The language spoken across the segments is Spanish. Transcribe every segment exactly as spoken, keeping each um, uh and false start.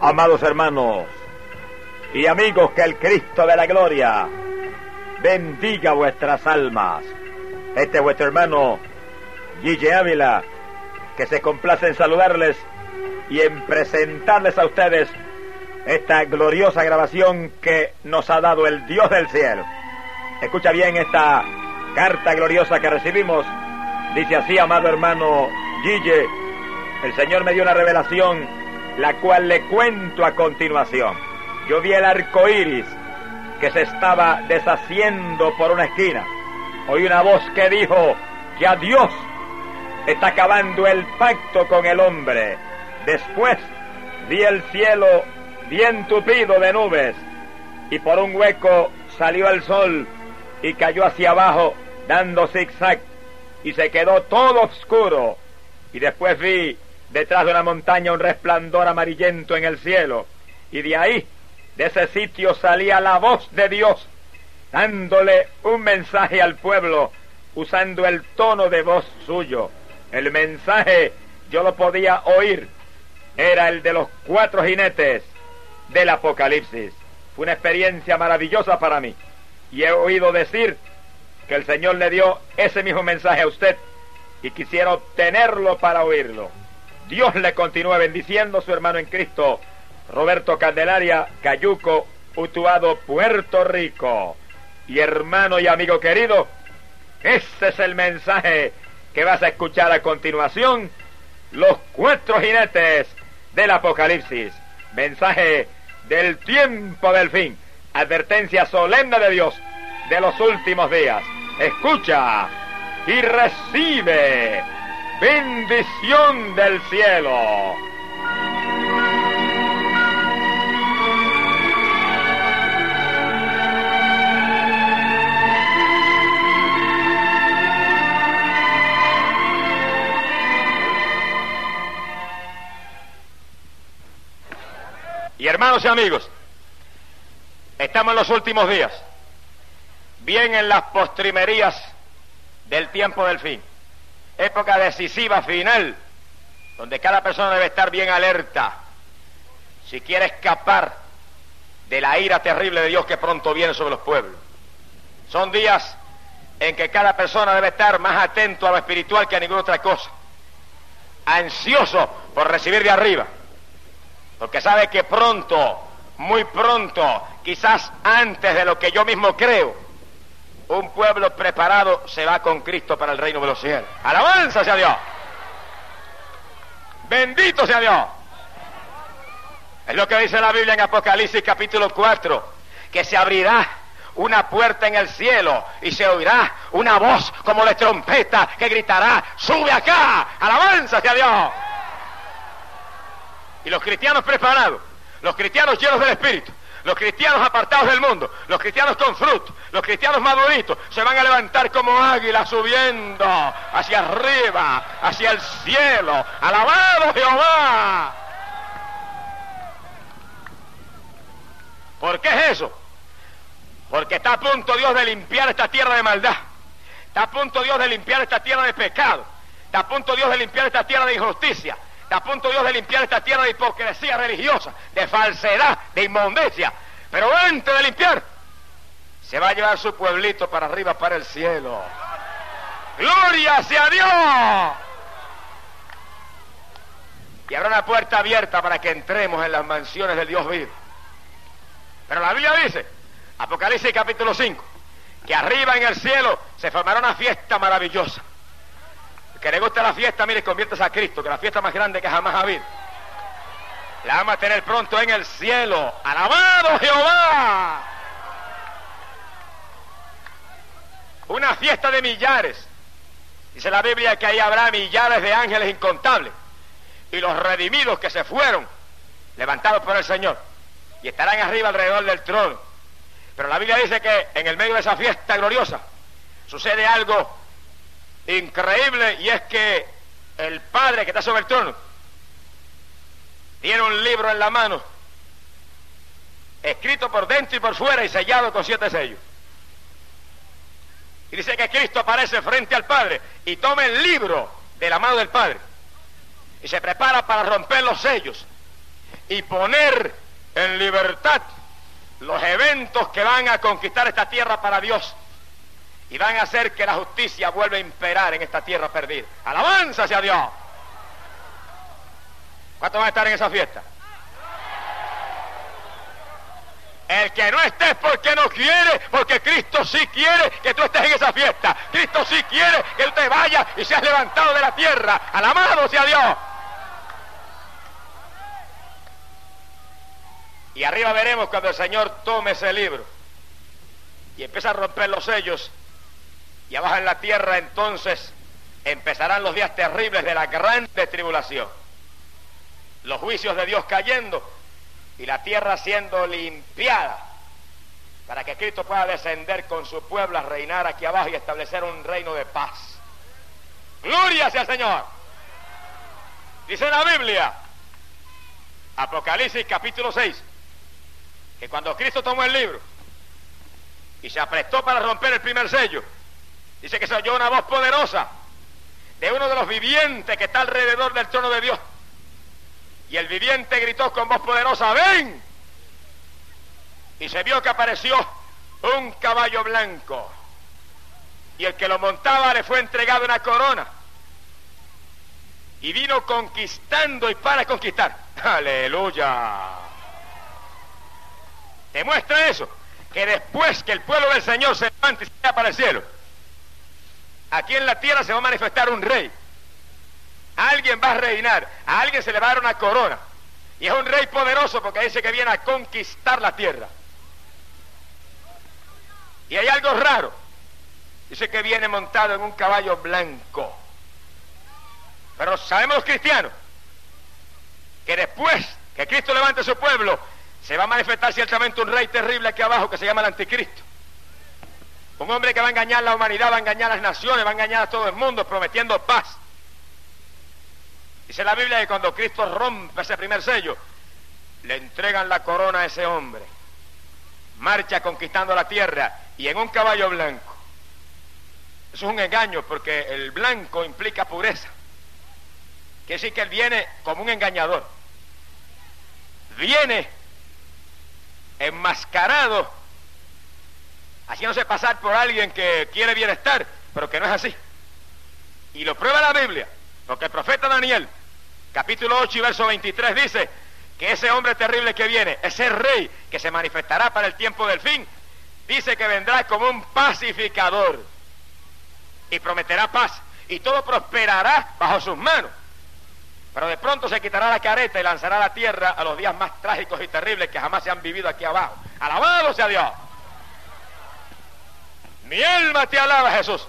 Amados hermanos y amigos, que el Cristo de la gloria bendiga vuestras almas. Este es vuestro hermano Gille Ávila, que se complace en saludarles y en presentarles a ustedes esta gloriosa grabación que nos ha dado el Dios del cielo. Escucha bien esta carta gloriosa que recibimos. Dice así: amado hermano Gille, el Señor me dio una revelación, la cual le cuento a continuación. Yo vi el arco iris que se estaba deshaciendo por una esquina. Oí una voz que dijo: ya Dios está acabando el pacto con el hombre. Después vi el cielo bien tupido de nubes, y por un hueco salió el sol y cayó hacia abajo dando zigzag, y se quedó todo oscuro. Y después vi detrás de una montaña un resplandor amarillento en el cielo, y de ahí, de ese sitio, salía la voz de Dios dándole un mensaje al pueblo, usando el tono de voz suyo. El mensaje yo lo podía oír, era el de los cuatro jinetes del Apocalipsis. Fue una experiencia maravillosa para mí, y he oído decir que el Señor le dio ese mismo mensaje a usted, y quisiera obtenerlo para oírlo. Dios le continúe bendiciendo, su hermano en Cristo, Roberto Candelaria, Cayuco, Utuado, Puerto Rico. Y hermano y amigo querido, ese es el mensaje que vas a escuchar a continuación: los cuatro jinetes del Apocalipsis. Mensaje del tiempo del fin, advertencia solemne de Dios de los últimos días. Escucha y recibe bendición del cielo. Y hermanos y amigos, estamos en los últimos días, bien en las postrimerías del tiempo del fin, época decisiva final, donde cada persona debe estar bien alerta si quiere escapar de la ira terrible de Dios que pronto viene sobre los pueblos. Son días en que cada persona debe estar más atento a lo espiritual que a ninguna otra cosa, ansioso por recibir de arriba, porque sabe que pronto, muy pronto, quizás antes de lo que yo mismo creo, un pueblo preparado se va con Cristo para el reino de los cielos. ¡Alabanza sea Dios! ¡Bendito sea Dios! Es lo que dice la Biblia en Apocalipsis capítulo cuatro, que se abrirá una puerta en el cielo y se oirá una voz como de trompeta que gritará: ¡sube acá! ¡Alabanza sea Dios! Y los cristianos preparados, los cristianos llenos del Espíritu, los cristianos apartados del mundo, los cristianos con fruto, los cristianos maduritos, se van a levantar como águilas subiendo hacia arriba, hacia el cielo. ¡Alabado Jehová! ¿Por qué es eso? Porque está a punto Dios de limpiar esta tierra de maldad, está a punto Dios de limpiar esta tierra de pecado, está a punto Dios de limpiar esta tierra de injusticia, está a punto Dios de limpiar esta tierra de hipocresía religiosa, de falsedad, de inmundicia. Pero antes de limpiar, se va a llevar su pueblito para arriba, para el cielo. ¡Gloria sea Dios! Y habrá una puerta abierta para que entremos en las mansiones del Dios vivo. Pero la Biblia dice, Apocalipsis capítulo cinco, que arriba en el cielo se formará una fiesta maravillosa. El que le gusta la fiesta, mire, conviértase a Cristo, que la fiesta más grande que jamás ha habido la vamos a tener pronto en el cielo. ¡Alabado Jehová! Una fiesta de millares. Dice la Biblia que ahí habrá millares de ángeles incontables, y los redimidos que se fueron, levantados por el Señor, y estarán arriba alrededor del trono. Pero la Biblia dice que en el medio de esa fiesta gloriosa sucede algo increíble, y es que el Padre que está sobre el trono tiene un libro en la mano, escrito por dentro y por fuera y sellado con siete sellos. Y dice que Cristo aparece frente al Padre y toma el libro de la mano del Padre y se prepara para romper los sellos. y poner en libertad los eventos que van a conquistar esta tierra para Dios y van a hacer que la justicia vuelva a imperar en esta tierra perdida. ¡Alabanza hacia Dios! ¿Cuántos van a estar en esa fiesta? El que no esté es porque no quiere, porque Cristo sí quiere que tú estés en esa fiesta. Cristo sí quiere que tú te vayas y seas levantado de la tierra. ¡Alabado sea Dios! Y arriba veremos cuando el Señor tome ese libro y empieza a romper los sellos, y abajo en la tierra entonces empezarán los días terribles de la grande tribulación, los juicios de Dios cayendo y la tierra siendo limpiada para que Cristo pueda descender con su pueblo a reinar aquí abajo y establecer un reino de paz. ¡Gloria sea el Señor! Dice la Biblia, Apocalipsis capítulo seis, que cuando Cristo tomó el libro y se aprestó para romper el primer sello, dice que se oyó una voz poderosa de uno de los vivientes que está alrededor del trono de Dios. Y el viviente gritó con voz poderosa, ¡ven! Y se vio que apareció un caballo blanco. Y el que lo montaba le fue entregado una corona. Y vino conquistando y para conquistar. ¡Aleluya! Demuestra eso, que después que el pueblo del Señor se levante y se vaya para el cielo, aquí en la tierra se va a manifestar un rey. Alguien va a reinar, a alguien se le va a dar una corona. Y es un rey poderoso porque dice que viene a conquistar la tierra. Y hay algo raro. Dice que viene montado en un caballo blanco. Pero sabemos los cristianos que después que Cristo levante a su pueblo, se va a manifestar ciertamente un rey terrible aquí abajo que se llama el anticristo. Un hombre que va a engañar a la humanidad, va a engañar a las naciones, va a engañar a todo el mundo, prometiendo paz. Dice la Biblia que cuando Cristo rompe ese primer sello, le entregan la corona a ese hombre. Marcha conquistando la tierra y en un caballo blanco. Eso es un engaño porque el blanco implica pureza. Quiere decir que él viene como un engañador. Viene enmascarado, haciéndose pasar por alguien que quiere bienestar, pero que no es así. Y lo prueba la Biblia, porque el profeta Daniel, capítulo ocho y verso veintitrés, dice que ese hombre terrible que viene, ese rey que se manifestará para el tiempo del fin, dice que vendrá como un pacificador y prometerá paz y todo prosperará bajo sus manos. Pero de pronto se quitará la careta y lanzará a la tierra a los días más trágicos y terribles que jamás se han vivido aquí abajo. ¡Alabado sea Dios! Mi alma te alaba, Jesús.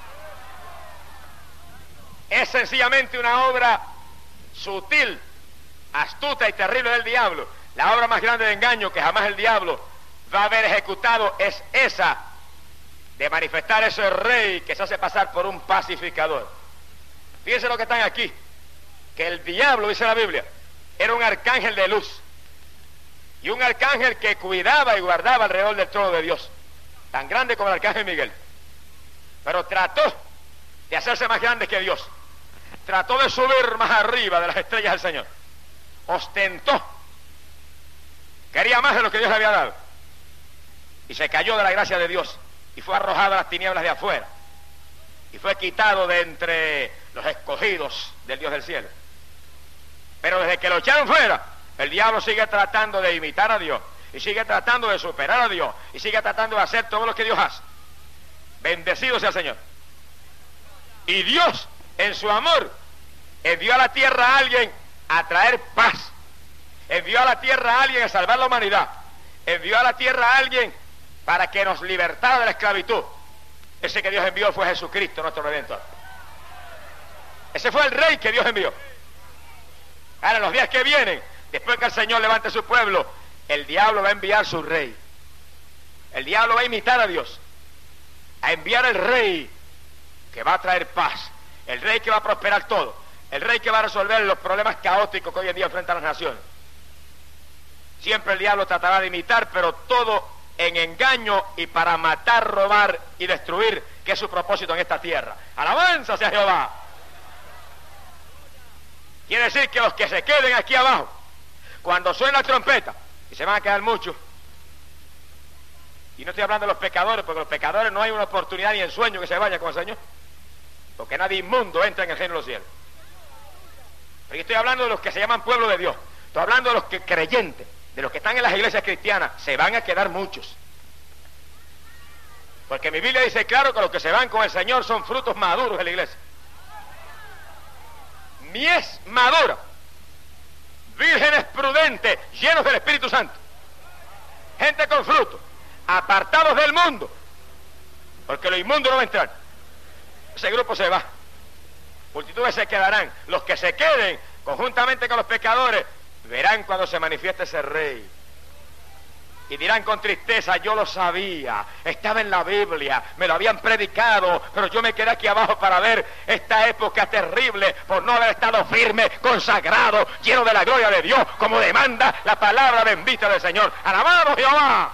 Es sencillamente una obra sutil, astuta y terrible del diablo. La obra más grande de engaño que jamás el diablo va a haber ejecutado es esa de manifestar ese rey que se hace pasar por un pacificador. Fíjense lo que están aquí, que el diablo, dice la Biblia, era un arcángel de luz y un arcángel que cuidaba y guardaba alrededor del trono de Dios, tan grande como el arcángel Miguel, pero trató de hacerse más grande que Dios, trató de subir más arriba de las estrellas del Señor, ostentó, quería más de lo que Dios le había dado y se cayó de la gracia de Dios y fue arrojado a las tinieblas de afuera y fue quitado de entre los escogidos del Dios del cielo. Pero desde que lo echaron fuera, el diablo sigue tratando de imitar a Dios y sigue tratando de superar a Dios y sigue tratando de hacer todo lo que Dios hace. Bendecido sea el Señor. Y Dios, en su amor, envió a la tierra a alguien a traer paz, envió a la tierra a alguien a salvar la humanidad, envió a la tierra a alguien para que nos libertara de la esclavitud. Ese que Dios envió fue Jesucristo, nuestro Redentor. Ese fue el rey que Dios envió. Ahora, en los días que vienen, después que el Señor levante su pueblo, el diablo va a enviar su rey. El diablo va a imitar a Dios, a enviar el rey que va a traer paz, el rey que va a prosperar todo, el rey que va a resolver los problemas caóticos que hoy en día enfrentan las naciones. Siempre el diablo tratará de imitar, pero todo en engaño y para matar, robar y destruir, que es su propósito en esta tierra. ¡Alabanza sea Jehová! Quiere decir que los que se queden aquí abajo, cuando suena la trompeta, y se van a quedar muchos, y no estoy hablando de los pecadores, porque los pecadores no hay una oportunidad ni en sueño que se vaya con el Señor, porque nadie inmundo entra en el reino de los cielos. Pero yo estoy hablando de los que se llaman pueblo de Dios, estoy hablando de los que creyentes, de los que están en las iglesias cristianas, se van a quedar muchos. Porque mi Biblia dice claro que los que se van con el Señor son frutos maduros de la iglesia. Mies madura, vírgenes prudentes, llenos del Espíritu Santo, gente con fruto, apartados del mundo, porque lo inmundo no va a entrar. Ese grupo se va, multitudes se quedarán. Los que se queden conjuntamente con los pecadores verán cuando se manifieste ese rey y dirán con tristeza: yo lo sabía, estaba en la Biblia, me lo habían predicado, pero yo me quedé aquí abajo para ver esta época terrible por no haber estado firme, consagrado, lleno de la gloria de Dios, como demanda la palabra bendita del Señor. ¡Alabado Jehová!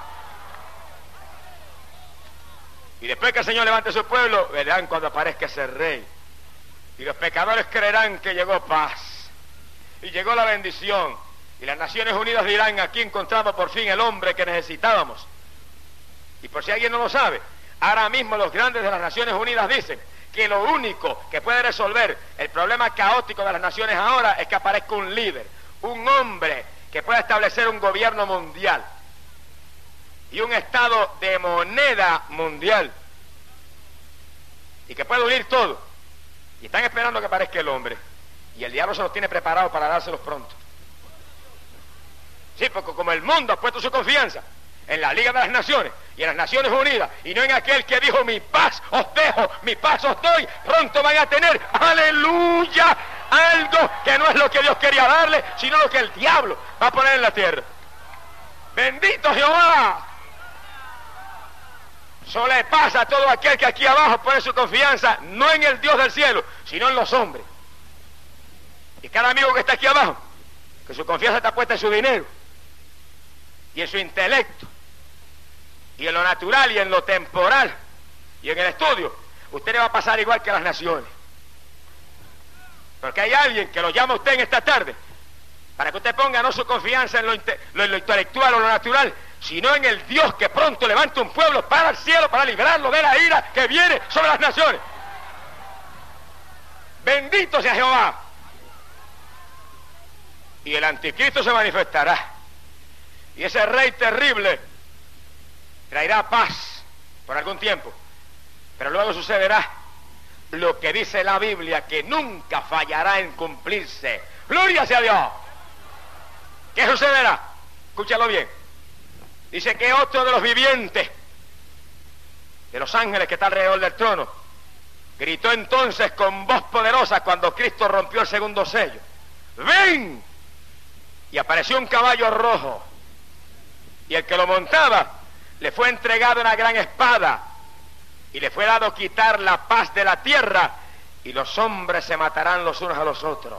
Y después que el Señor levante su pueblo, verán cuando aparezca ese rey, y los pecadores creerán que llegó paz y llegó la bendición. Y las Naciones Unidas dirán: aquí encontramos por fin el hombre que necesitábamos. Y por si alguien no lo sabe, ahora mismo los grandes de las Naciones Unidas dicen que lo único que puede resolver el problema caótico de las naciones ahora es que aparezca un líder, un hombre que pueda establecer un gobierno mundial y un estado de moneda mundial, y que pueda unir todo. Y están esperando que aparezca el hombre, y el diablo se los tiene preparados para dárselos pronto. Sí, porque como el mundo ha puesto su confianza en la Liga de las Naciones y en las Naciones Unidas, y no en aquel que dijo: mi paz os dejo, mi paz os doy, pronto van a tener, aleluya, algo que no es lo que Dios quería darle, sino lo que el diablo va a poner en la tierra. ¡Bendito Jehová! Eso le pasa a todo aquel que aquí abajo pone su confianza no en el Dios del cielo, sino en los hombres. Y cada amigo que está aquí abajo, que su confianza está puesta en su dinero y en su intelecto y en lo natural y en lo temporal y en el estudio, usted le va a pasar igual que a las naciones. Porque hay alguien que lo llama a usted en esta tarde para que usted ponga no su confianza en lo, inte lo, en lo intelectual o lo natural, sino en el Dios que pronto levanta un pueblo para el cielo, para librarlo de la ira que viene sobre las naciones. Bendito sea Jehová. Y el anticristo se manifestará, y ese rey terrible traerá paz por algún tiempo, pero luego sucederá lo que dice la Biblia, que nunca fallará en cumplirse. ¡Gloria sea Dios! ¿Qué sucederá? Escúchalo bien. Dice que otro de los vivientes, de los ángeles que está alrededor del trono, gritó entonces con voz poderosa cuando Cristo rompió el segundo sello: ¡ven! Y apareció un caballo rojo, y el que lo montaba le fue entregado una gran espada, y le fue dado quitar la paz de la tierra, y los hombres se matarán los unos a los otros.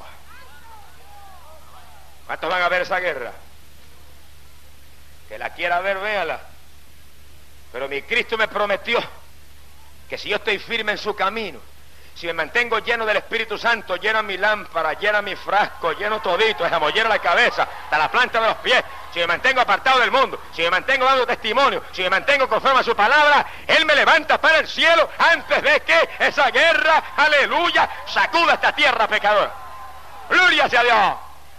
¿Cuántos van a ver esa guerra? Que la quiera ver, véala. Pero mi Cristo me prometió que si yo estoy firme en su camino, si me mantengo lleno del Espíritu Santo, lleno mi lámpara, lleno mi frasco, lleno todito, esa mollera la cabeza, hasta la planta de los pies, si me mantengo apartado del mundo, si me mantengo dando testimonio, si me mantengo conforme a su palabra, Él me levanta para el cielo antes de que esa guerra, aleluya, sacuda esta tierra pecadora. ¡Gloria sea Dios!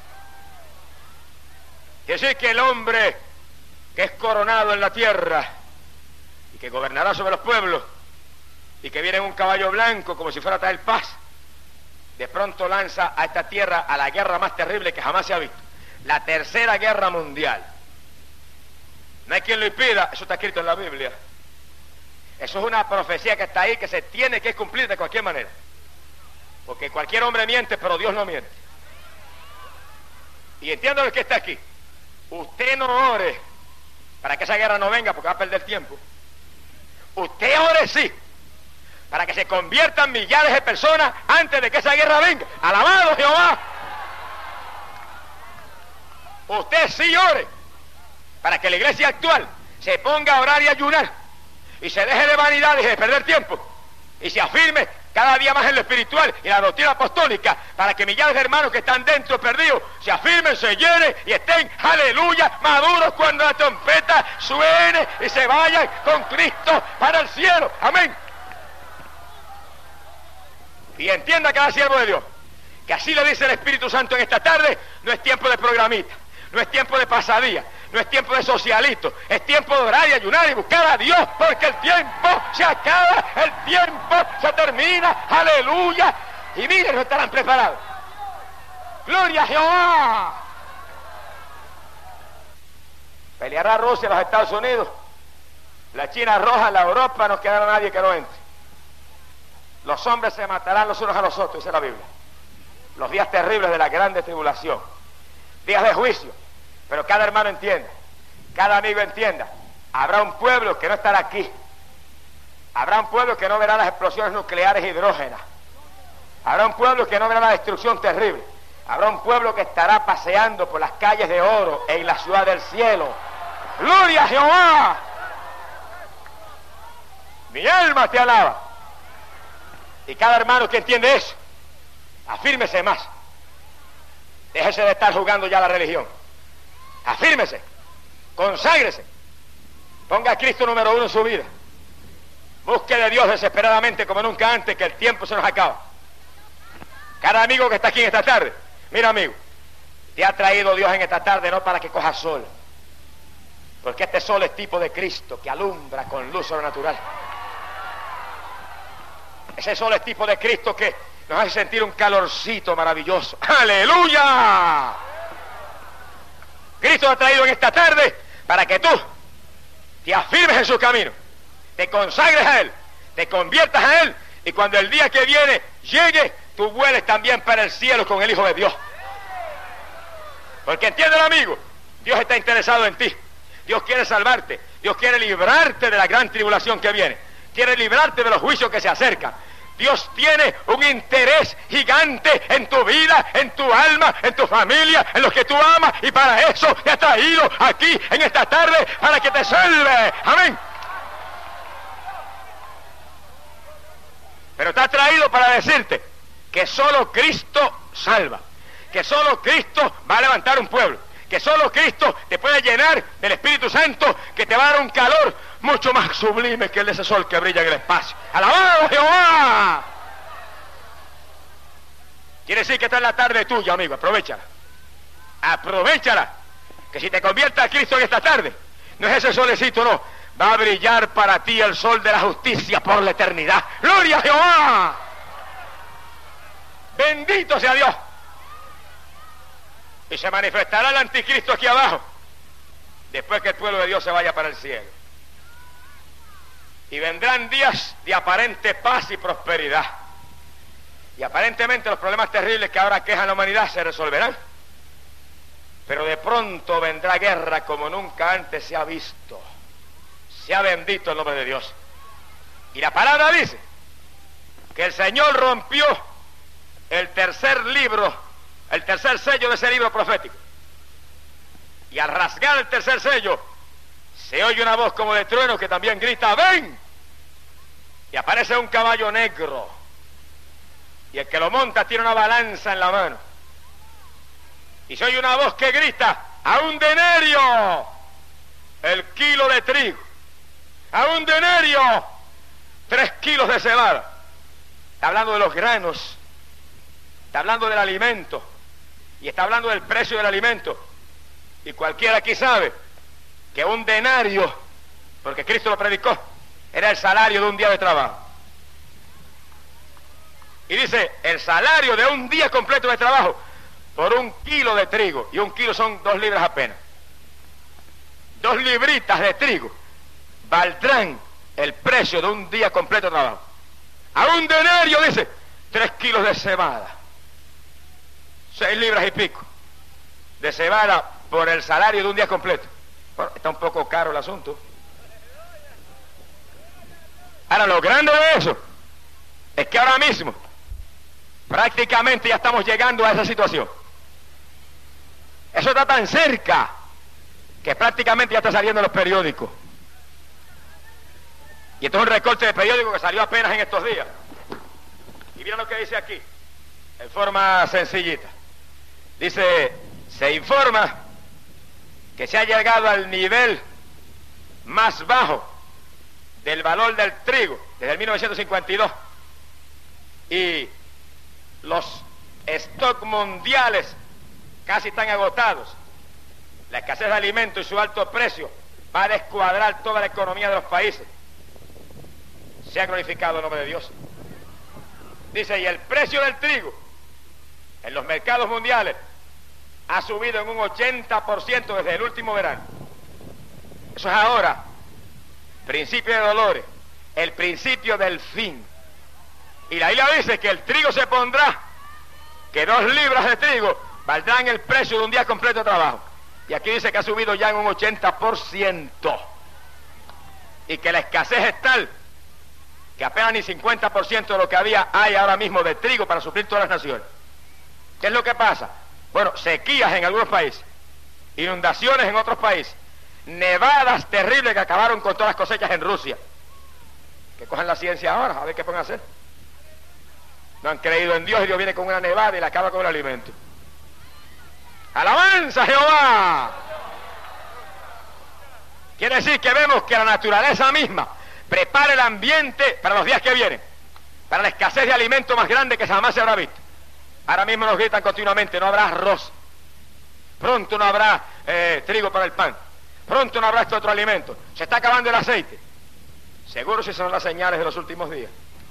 Quiere decir que el hombre que es coronado en la tierra y que gobernará sobre los pueblos, y que viene en un caballo blanco como si fuera a traer paz, de pronto lanza a esta tierra a la guerra más terrible que jamás se ha visto, la tercera guerra mundial. No hay quien lo impida, eso está escrito en la Biblia. Eso es una profecía que está ahí, que se tiene que cumplir de cualquier manera, porque cualquier hombre miente, pero Dios no miente. Y entiendo el que está aquí, usted no ore para que esa guerra no venga, porque va a perder tiempo. Usted ore sí, para que se conviertan millares de personas antes de que esa guerra venga. ¡Alabado Jehová! Usted sí ore para que la iglesia actual se ponga a orar y ayunar, y se deje de vanidades y de perder tiempo, y se afirme cada día más en lo espiritual y en la doctrina apostólica, para que millares de hermanos que están dentro perdidos se afirmen, se llenen y estén, aleluya, maduros cuando la trompeta suene y se vayan con Cristo para el cielo. Amén. Y entienda cada siervo de Dios que así le dice el Espíritu Santo en esta tarde: no es tiempo de programita, no es tiempo de pasadía, no es tiempo de socialito, es tiempo de orar y ayunar y buscar a Dios, porque el tiempo se acaba, el tiempo se termina, aleluya, y miren, no estarán preparados. Gloria a Jehová. Peleará Rusia en los Estados Unidos, la China roja en la Europa, no quedará nadie que no entre. Los hombres se matarán los unos a los otros, dice la Biblia. Los días terribles de la grande tribulación, días de juicio. Pero cada hermano entienda, cada amigo entienda, habrá un pueblo que no estará aquí, habrá un pueblo que no verá las explosiones nucleares hidrógenas, habrá un pueblo que no verá la destrucción terrible, habrá un pueblo que estará paseando por las calles de oro en la ciudad del cielo. ¡Gloria a Jehová! Mi alma te alaba. Y cada hermano que entiende eso, afírmese más. Déjese de estar jugando ya la religión. Afírmese, conságrese, ponga a Cristo número uno en su vida. Busque de Dios desesperadamente como nunca antes, que el tiempo se nos acaba. Cada amigo que está aquí en esta tarde, mira amigo, te ha traído Dios en esta tarde no para que cojas sol, porque este sol es tipo de Cristo que alumbra con luz sobrenatural. Ese sol es tipo de Cristo que nos hace sentir un calorcito maravilloso. ¡Aleluya! Cristo te ha traído en esta tarde para que tú te afirmes en su camino, te consagres a Él, te conviertas a Él, y cuando el día que viene llegue, tú vueles también para el cielo con el Hijo de Dios. Porque entiéndelo, amigo, Dios está interesado en ti, Dios quiere salvarte, Dios quiere librarte de la gran tribulación que viene, quiere librarte de los juicios que se acercan. Dios tiene un interés gigante en tu vida, en tu alma, en tu familia, en los que tú amas, y para eso te ha traído aquí en esta tarde, para que te salve. Amén. Pero te ha traído para decirte que solo Cristo salva, que solo Cristo va a levantar un pueblo, que solo Cristo te puede llenar del Espíritu Santo, que te va a dar un calor mucho más sublime que el de ese sol que brilla en el espacio. ¡Alabado Jehová! Quiere decir que esta es la tarde tuya, amigo. Aprovechala. Aprovechala. Que si te conviertes a Cristo en esta tarde, no es ese solecito, no. Va a brillar para ti el sol de la justicia por la eternidad. ¡Gloria a Jehová! Bendito sea Dios. Y se manifestará el anticristo aquí abajo, después que el pueblo de Dios se vaya para el cielo. Y vendrán días de aparente paz y prosperidad. Y aparentemente los problemas terribles que ahora quejan la humanidad se resolverán. Pero de pronto vendrá guerra como nunca antes se ha visto. Sea bendito el nombre de Dios. Y la palabra dice que el Señor rompió el tercer libro, el tercer sello de ese libro profético. Y al rasgar el tercer sello, se oye una voz como de trueno que también grita: ¡ven! Y aparece un caballo negro, y el que lo monta tiene una balanza en la mano, y se oye una voz que grita: ¡a un denario el kilo de trigo! ¡A un denario tres kilos de cebada! Está hablando de los granos, está hablando del alimento, y está hablando del precio del alimento. Y cualquiera aquí sabe que un denario, porque Cristo lo predicó, era el salario de un día de trabajo. Y dice, el salario de un día completo de trabajo por un kilo de trigo, y un kilo son dos libras apenas. Dos libritas de trigo valdrán el precio de un día completo de trabajo. A un denario, dice, tres kilos de cebada, seis libras y pico de cebada por el salario de un día completo. Bueno, está un poco caro el asunto. Ahora, lo grande de eso es que ahora mismo prácticamente ya estamos llegando a esa situación. Eso está tan cerca que prácticamente ya está saliendo en los periódicos. Y esto es un recorte de periódico que salió apenas en estos días. Y mira lo que dice aquí, en forma sencillita. Dice, se informa que se ha llegado al nivel más bajo del valor del trigo desde el mil novecientos cincuenta y dos. Y los stocks mundiales casi están agotados. La escasez de alimentos y su alto precio va a descuadrar toda la economía de los países. Se ha glorificado el nombre de Dios. Dice, y el precio del trigo en los mercados mundiales ha subido en un ochenta por ciento desde el último verano. Eso es ahora, principio de dolores, el principio del fin. Y la Biblia dice que el trigo se pondrá, que dos libras de trigo valdrán el precio de un día completo de trabajo. Y aquí dice que ha subido ya en un ochenta por ciento. Y que la escasez es tal que apenas ni cincuenta por ciento de lo que había hay ahora mismo de trigo para suplir todas las naciones. ¿Qué es lo que pasa? Bueno, sequías en algunos países, inundaciones en otros países, nevadas terribles que acabaron con todas las cosechas en Rusia. Que cojan la ciencia ahora, a ver qué pueden hacer. No han creído en Dios y Dios viene con una nevada y la acaba con el alimento. ¡Alabanza, Jehová! Quiere decir que vemos que la naturaleza misma prepara el ambiente para los días que vienen, para la escasez de alimento más grande que jamás se habrá visto. Ahora mismo nos gritan continuamente, no habrá arroz, pronto no habrá eh, trigo para el pan, pronto no habrá este otro alimento, se está acabando el aceite. Seguro si son las señales de los últimos días.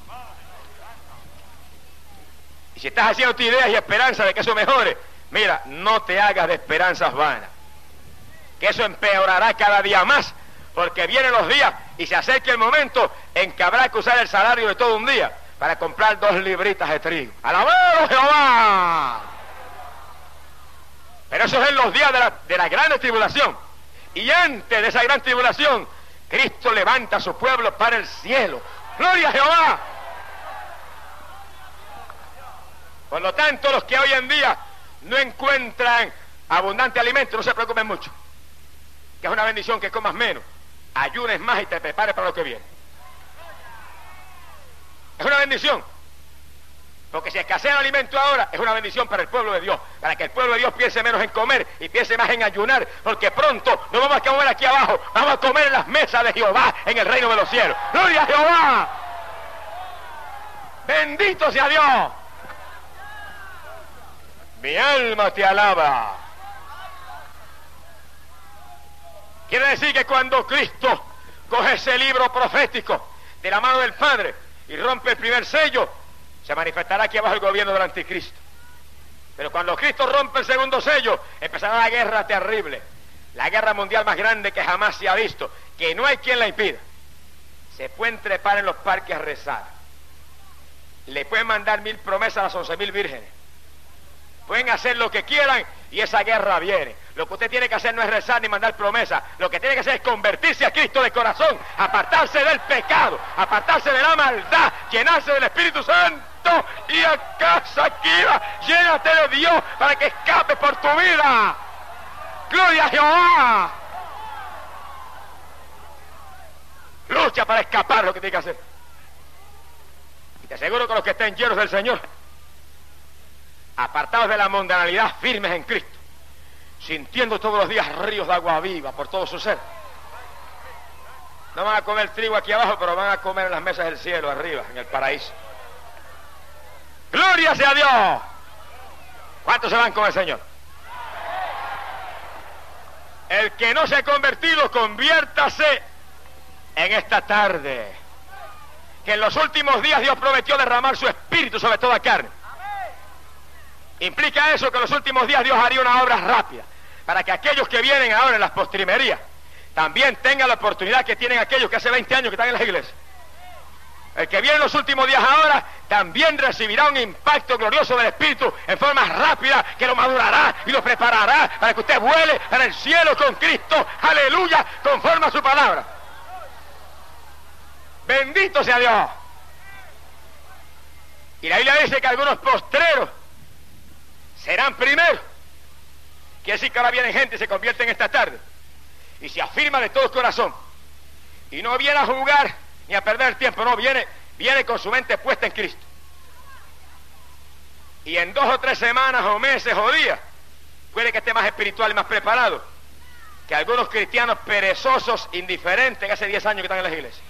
Y si estás haciendo ideas y esperanza de que eso mejore, mira, no te hagas de esperanzas vanas, que eso empeorará cada día más, porque vienen los días y se acerca el momento en que habrá que usar el salario de todo un día para comprar dos libritas de trigo. ¡Alabado Jehová! Pero eso es en los días de la, de la gran tribulación. Y antes de esa gran tribulación, Cristo levanta a su pueblo para el cielo. ¡Gloria a Jehová! Por lo tanto, los que hoy en día no encuentran abundante alimento, no se preocupen mucho, que es una bendición que comas menos, ayunes más y te prepares para lo que viene. Es una bendición, porque si escasea el alimento ahora, es una bendición para el pueblo de Dios, para que el pueblo de Dios piense menos en comer y piense más en ayunar, porque pronto no vamos a comer aquí abajo, vamos a comer en las mesas de Jehová, en el reino de los cielos. ¡Gloria a Jehová! ¡Bendito sea Dios! Mi alma te alaba. Quiere decir que cuando Cristo coge ese libro profético de la mano del Padre y rompe el primer sello, se manifestará aquí abajo el gobierno del anticristo. Pero cuando Cristo rompe el segundo sello, empezará la guerra terrible, la guerra mundial más grande que jamás se ha visto, que no hay quien la impida. Se pueden trepar en los parques a rezar, le pueden mandar mil promesas a las once mil vírgenes, pueden hacer lo que quieran y esa guerra viene. Lo que usted tiene que hacer no es rezar ni mandar promesas, lo que tiene que hacer es convertirse a Cristo de corazón, apartarse del pecado, apartarse de la maldad, llenarse del Espíritu Santo y a casa quiera, llénate de Dios para que escapes por tu vida. ¡Gloria a Jehová! Lucha para escapar lo que tiene que hacer. Y te aseguro que los que estén llenos del Señor, apartados de la mundanalidad, firmes en Cristo, sintiendo todos los días ríos de agua viva por todo su ser, no van a comer trigo aquí abajo, pero van a comer en las mesas del cielo arriba, en el paraíso. ¡Gloria sea Dios! ¿Cuántos se van con el Señor? El que no se ha convertido, conviértase en esta tarde, que en los últimos días Dios prometió derramar su espíritu sobre toda carne. Implica eso que en los últimos días Dios haría una obra rápida, para que aquellos que vienen ahora en las postrimerías también tengan la oportunidad que tienen aquellos que hace veinte años que están en las iglesias. El que viene en los últimos días ahora también recibirá un impacto glorioso del Espíritu en forma rápida, que lo madurará y lo preparará para que usted vuele para el cielo con Cristo, aleluya, conforme a su palabra. Bendito sea Dios. Y la Biblia dice que algunos postreros serán primeros. Quiere decir que ahora viene gente y se convierte en esta tarde y se afirma de todo corazón y no viene a jugar ni a perder tiempo, no, viene, viene con su mente puesta en Cristo. y en dos o tres semanas o meses o días puede que esté más espiritual y más preparado que algunos cristianos perezosos, indiferentes, que hace diez años que están en las iglesias.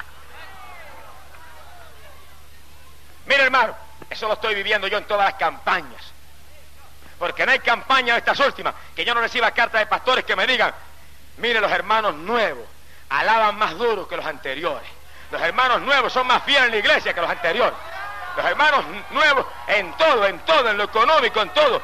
Mire, hermano, eso lo estoy viviendo yo en todas las campañas, porque no hay campaña de estas últimas que yo no reciba cartas de pastores que me digan: mire, los hermanos nuevos alaban más duro que los anteriores, los hermanos nuevos son más fieles en la iglesia que los anteriores, los hermanos nuevos en todo, en todo, en lo económico, en todo,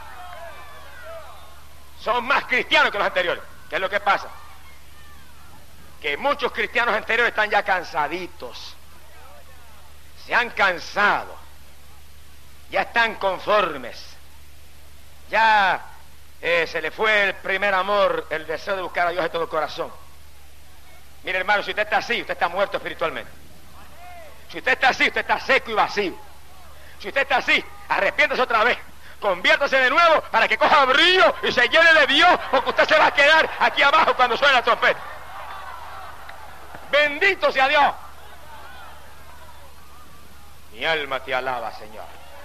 son más cristianos que los anteriores. ¿Qué es lo que pasa? Que muchos cristianos anteriores están ya cansaditos, se han cansado, ya están conformes, ya eh, se le fue el primer amor, el deseo de buscar a Dios de todo corazón. Mire, hermano, si usted está así, usted está muerto espiritualmente. Si usted está así, usted está seco y vacío. Si usted está así, arrepiéntase otra vez, conviértase de nuevo para que coja brillo y se llene de Dios, porque usted se va a quedar aquí abajo cuando suene la trompeta. Bendito sea Dios. Mi alma te alaba, Señor.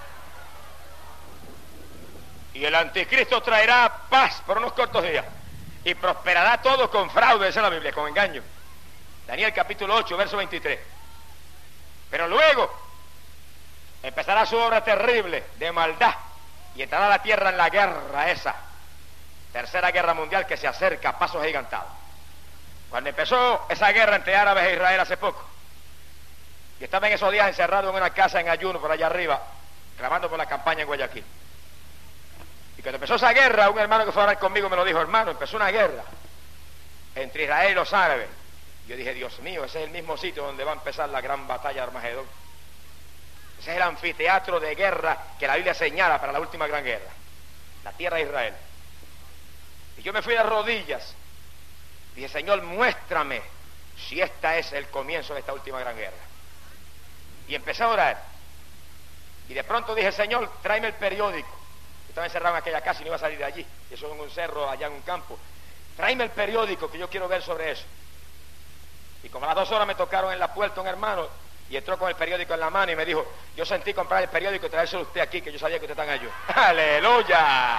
Y el anticristo traerá paz por unos cortos días y prosperará todo con fraude, dice la Biblia, con engaño. Daniel capítulo ocho, verso veintitrés. Pero luego empezará su obra terrible de maldad y entrará la tierra en la guerra esa, tercera guerra mundial que se acerca a pasos agigantados. Cuando empezó esa guerra entre árabes e Israel hace poco, y estaba en esos días encerrado en una casa en ayuno por allá arriba, clamando por la campaña en Guayaquil. Y cuando empezó esa guerra, un hermano que fue a hablar conmigo me lo dijo: hermano, empezó una guerra entre Israel y los árabes. Yo dije: Dios mío, ese es el mismo sitio donde va a empezar la gran batalla de Armagedón. Ese es el anfiteatro de guerra que la Biblia señala para la última gran guerra, la tierra de Israel. Y yo me fui de rodillas, dije: Señor, muéstrame si esta es el comienzo de esta última gran guerra. Y empecé a orar, y de pronto dije: Señor, tráeme el periódico. Yo estaba encerrado en aquella casa y no iba a salir de allí, y eso en un cerro allá en un campo. Tráeme el periódico, que yo quiero ver sobre eso. Y como a las dos horas me tocaron en la puerta un hermano, y entró con el periódico en la mano y me dijo: yo sentí comprar el periódico y traérselo a usted aquí, que yo sabía que usted está en ayuno. ¡Aleluya!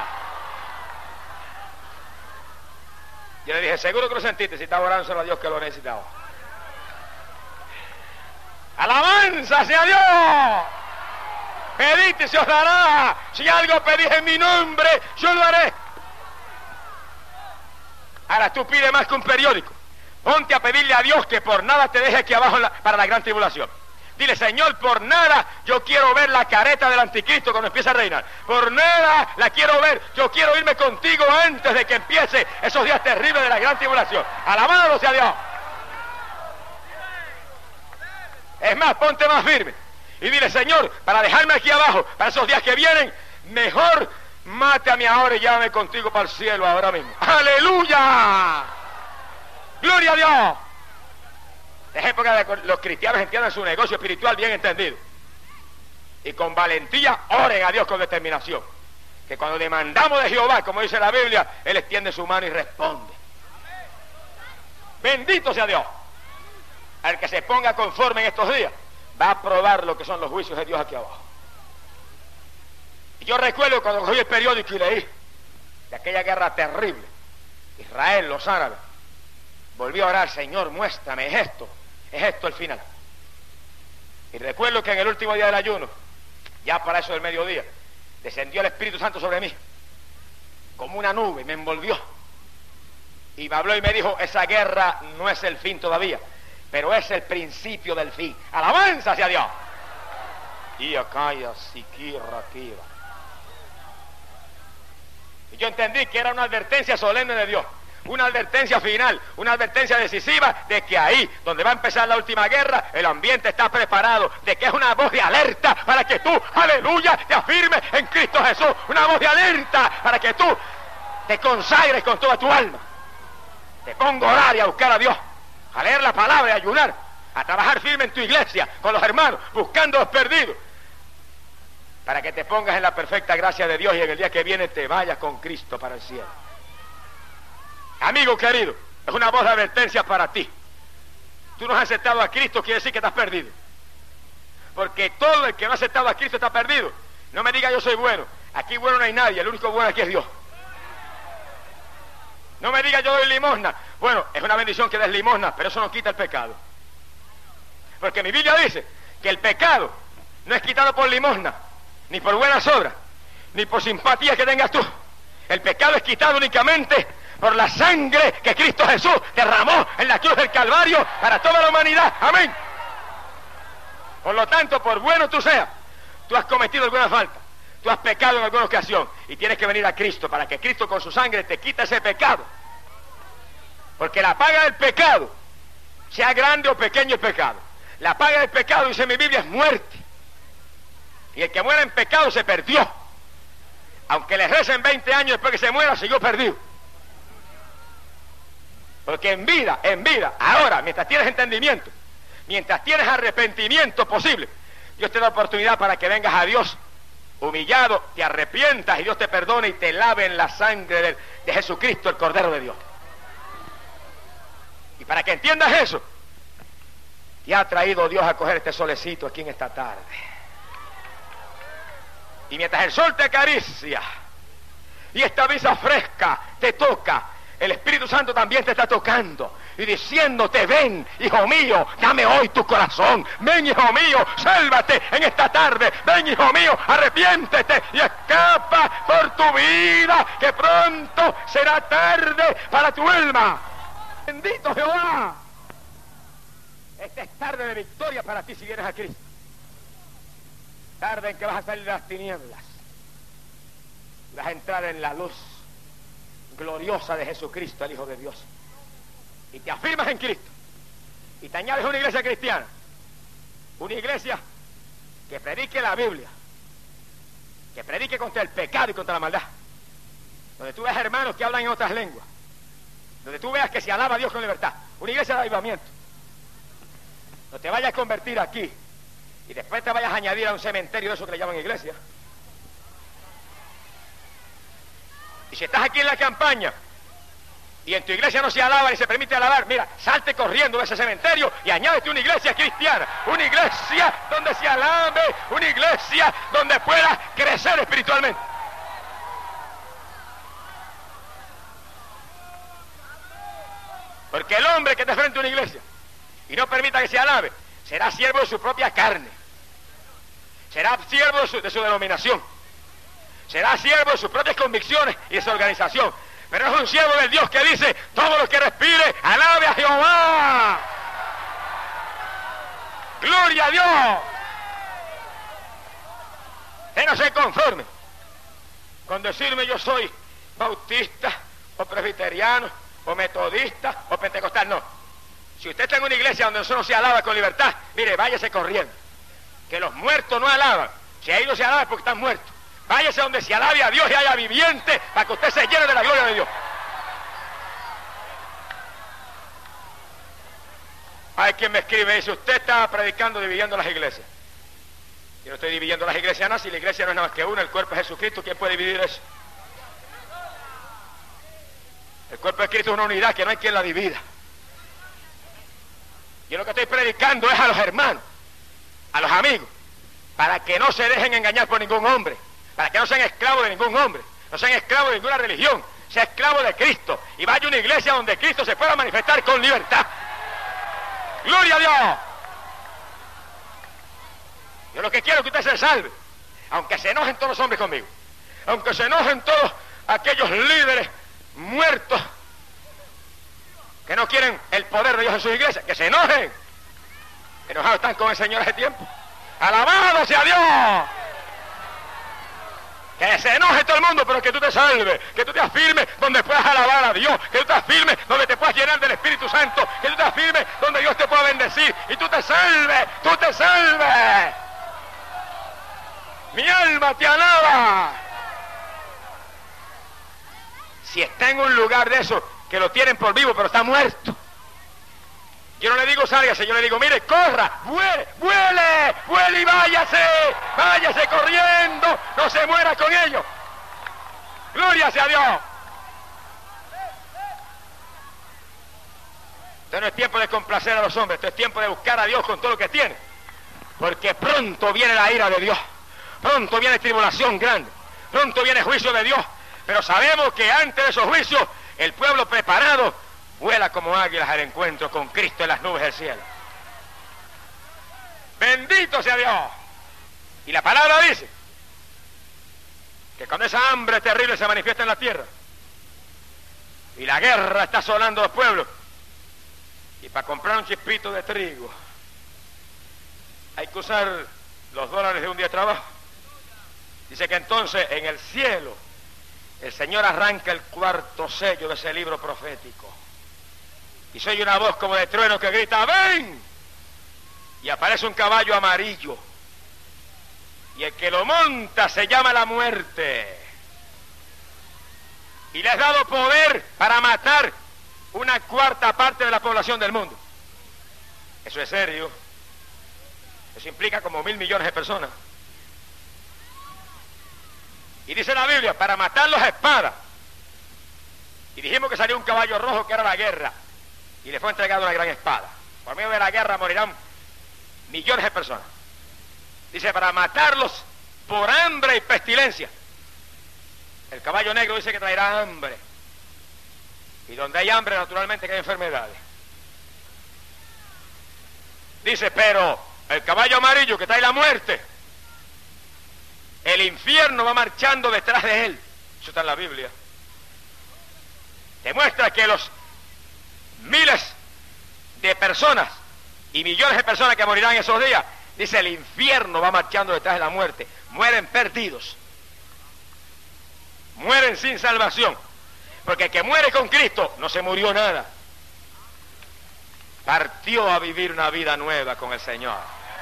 Yo le dije: seguro que lo sentiste, si estaba orándoselo a Dios que lo necesitaba. ¡Alabanza sea Dios! Pedid y se os dará. Si algo pedís en mi nombre, yo lo haré. Ahora tú pides más que un periódico. Ponte a pedirle a Dios que por nada te deje aquí abajo la, para la gran tribulación. Dile: Señor, por nada yo quiero ver la careta del anticristo cuando empiece a reinar. Por nada la quiero ver. Yo quiero irme contigo antes de que empiece esos días terribles de la gran tribulación. Alabado sea Dios. Es más, ponte más firme y dile: Señor, para dejarme aquí abajo para esos días que vienen, mejor mátame ahora y llévame contigo para el cielo ahora mismo. ¡Aleluya! ¡Gloria a Dios! Es época de que los cristianos entiendan su negocio espiritual bien entendido y con valentía oren a Dios con determinación, que cuando demandamos de Jehová, como dice la Biblia, Él extiende su mano y responde. Bendito sea Dios. Al que se ponga conforme en estos días va a probar lo que son los juicios de Dios aquí abajo. Y yo recuerdo cuando cogí el periódico y leí de aquella guerra terrible, Israel, los árabes, volví a orar: Señor, muéstrame, es esto, es esto el final. Y recuerdo que en el último día del ayuno, ya para eso del mediodía, descendió el Espíritu Santo sobre mí como una nube, me envolvió y me habló y me dijo: esa guerra no es el fin todavía, pero es el principio del fin. ¡Alabanza hacia Dios! Y acá y así, y yo entendí que era una advertencia solemne de Dios, una advertencia final, una advertencia decisiva de que ahí, donde va a empezar la última guerra, el ambiente está preparado, de que es una voz de alerta para que tú, aleluya, te afirmes en Cristo Jesús, una voz de alerta para que tú te consagres con toda tu alma, te pongo a orar y a buscar a Dios, a leer la palabra y a ayunar, a trabajar firme en tu iglesia, con los hermanos, buscando a los perdidos, para que te pongas en la perfecta gracia de Dios y en el día que viene te vayas con Cristo para el cielo. Amigo querido, es una voz de advertencia para ti. Tú no has aceptado a Cristo, quiere decir que estás perdido. Porque todo el que no ha aceptado a Cristo está perdido. No me diga yo soy bueno. Aquí bueno no hay nadie, el único bueno aquí es Dios. No me diga yo doy limosna. Bueno, es una bendición que des limosna, pero eso no quita el pecado. Porque mi Biblia dice que el pecado no es quitado por limosna, ni por buenas obras, ni por simpatía que tengas tú. El pecado es quitado únicamente por la sangre que Cristo Jesús derramó en la cruz del Calvario para toda la humanidad. Amén. Por lo tanto, por bueno tú seas, tú has cometido alguna falta, tú has pecado en alguna ocasión y tienes que venir a Cristo para que Cristo con su sangre te quite ese pecado. Porque la paga del pecado, sea grande o pequeño el pecado, la paga del pecado, dice mi Biblia, es muerte. Y el que muere en pecado se perdió. Aunque le recen veinte años después que se muera, siguió perdido. Porque en vida, en vida, ahora, mientras tienes entendimiento, mientras tienes arrepentimiento posible, Dios te da oportunidad para que vengas a Dios humillado, te arrepientas y Dios te perdone y te lave en la sangre de, de Jesucristo, el Cordero de Dios. Y para que entiendas eso, te ha traído Dios a coger este solecito aquí en esta tarde. Y mientras el sol te acaricia y esta brisa fresca te toca, el Espíritu Santo también te está tocando y diciéndote: ven, hijo mío, dame hoy tu corazón. Ven, hijo mío, sálvate en esta tarde. Ven, hijo mío, arrepiéntete y escapa por tu vida, que pronto será tarde para tu alma. Bendito Jehová. Esta es tarde de victoria para ti si vienes a Cristo. Tarde en que vas a salir de las tinieblas, vas a entrar en la luz gloriosa de Jesucristo, el Hijo de Dios, y te afirmas en Cristo y te añades a una iglesia cristiana, una iglesia que predique la Biblia, que predique contra el pecado y contra la maldad, donde tú veas hermanos que hablan en otras lenguas, donde tú veas que se alaba a Dios con libertad, una iglesia de avivamiento. No te vayas a convertir aquí y después te vayas a añadir a un cementerio de eso que le llaman iglesia. Y si estás aquí en la campaña y en tu iglesia no se alaba ni se permite alabar, mira, salte corriendo de ese cementerio y añádete una iglesia cristiana, una iglesia donde se alabe, una iglesia donde puedas crecer espiritualmente. Porque el hombre que te frente a una iglesia y no permita que se alabe, será siervo de su propia carne, será siervo de su, de su denominación, será siervo de sus propias convicciones y de su organización, pero es un siervo del Dios que dice: todo lo que respire, alabe a Jehová. Gloria a Dios. Usted no se conforme con decirme yo soy bautista o presbiteriano o metodista o pentecostal, no. Si usted está en una iglesia donde eso no se alaba con libertad, mire, váyase corriendo. Que los muertos no alaban. Si ahí no se alaba es porque están muertos. Váyase donde se alabe a Dios y haya viviente para que usted se llene de la gloria de Dios. Hay quien me escribe y dice: usted está predicando dividiendo las iglesias. Yo no estoy dividiendo las iglesias, nada. Si la iglesia no es nada más que una, el cuerpo es Jesucristo, ¿quién puede dividir eso? El cuerpo de Cristo es una unidad que no hay quien la divida. Yo lo que estoy predicando es a los hermanos, a los amigos, para que no se dejen engañar por ningún hombre, para que no sean esclavos de ningún hombre, no sean esclavos de ninguna religión, sea esclavo de Cristo y vaya a una iglesia donde Cristo se pueda manifestar con libertad. ¡Gloria a Dios! Yo lo que quiero es que usted se salve, aunque se enojen todos los hombres conmigo, aunque se enojen todos aquellos líderes muertos que no quieren el poder de Dios en sus iglesias, que se enojen. Enojados están con el Señor hace tiempo. ¡Alabado sea Dios! Que se enoje todo el mundo, pero que tú te salves, que tú te afirmes donde puedas alabar a Dios, que tú te afirmes donde te puedas llenar del Espíritu Santo, que tú te afirmes donde Dios te pueda bendecir, y tú te salves, tú te salves. Mi alma te alaba. Si está en un lugar de eso, que lo tienen por vivo, pero está muerto, yo no le digo sálgase, yo le digo: mire, corra, vuele, vuele, vuele y váyase, váyase corriendo, no se muera con ellos. Gloria sea a Dios. Esto no es tiempo de complacer a los hombres, esto es tiempo de buscar a Dios con todo lo que tiene, porque pronto viene la ira de Dios, pronto viene tribulación grande, pronto viene juicio de Dios, pero sabemos que antes de esos juicios, el pueblo preparado vuela como águilas al encuentro con Cristo en las nubes del cielo. Bendito sea Dios. Y la palabra dice que cuando esa hambre terrible se manifiesta en la tierra y la guerra está asolando los pueblos, y para comprar un chispito de trigo hay que usar los dólares de un día de trabajo, dice que entonces en el cielo el Señor arranca el cuarto sello de ese libro profético y se oye una voz como de trueno que grita ¡ven! Y aparece un caballo amarillo y el que lo monta se llama la muerte y le has dado poder para matar una cuarta parte de la población del mundo. Eso es serio. Eso implica como mil millones de personas. Y dice la Biblia, para matarlos a espada. Y dijimos que salió un caballo rojo que era la guerra y le fue entregada una gran espada. Por medio de la guerra morirán millones de personas. Dice, para matarlos por hambre y pestilencia. El caballo negro dice que traerá hambre. Y donde hay hambre, naturalmente que hay enfermedades. Dice, pero el caballo amarillo que trae la muerte, el infierno va marchando detrás de él. Eso está en la Biblia. Demuestra que los miles de personas y millones de personas que morirán esos días, dice, el infierno va marchando detrás de la muerte. Mueren perdidos. Mueren sin salvación. Porque el que muere con Cristo no se murió nada. Partió a vivir una vida nueva con el Señor.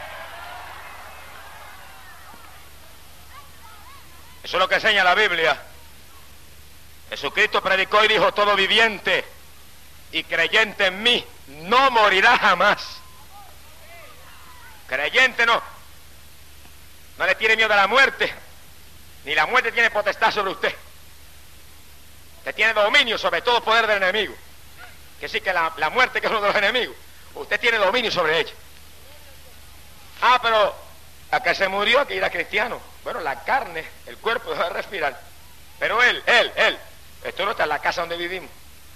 Eso es lo que enseña la Biblia. Jesucristo predicó y dijo, todo viviente y creyente en mí no morirá jamás. Creyente no. No le tiene miedo a la muerte, ni la muerte tiene potestad sobre usted. Usted tiene dominio sobre todo poder del enemigo. Que sí que la, la muerte, que es uno de los enemigos, usted tiene dominio sobre ella. Ah, pero acá se murió, que era cristiano. Bueno, la carne, el cuerpo deja de respirar. Pero él, él, él, esto no está en la casa donde vivimos.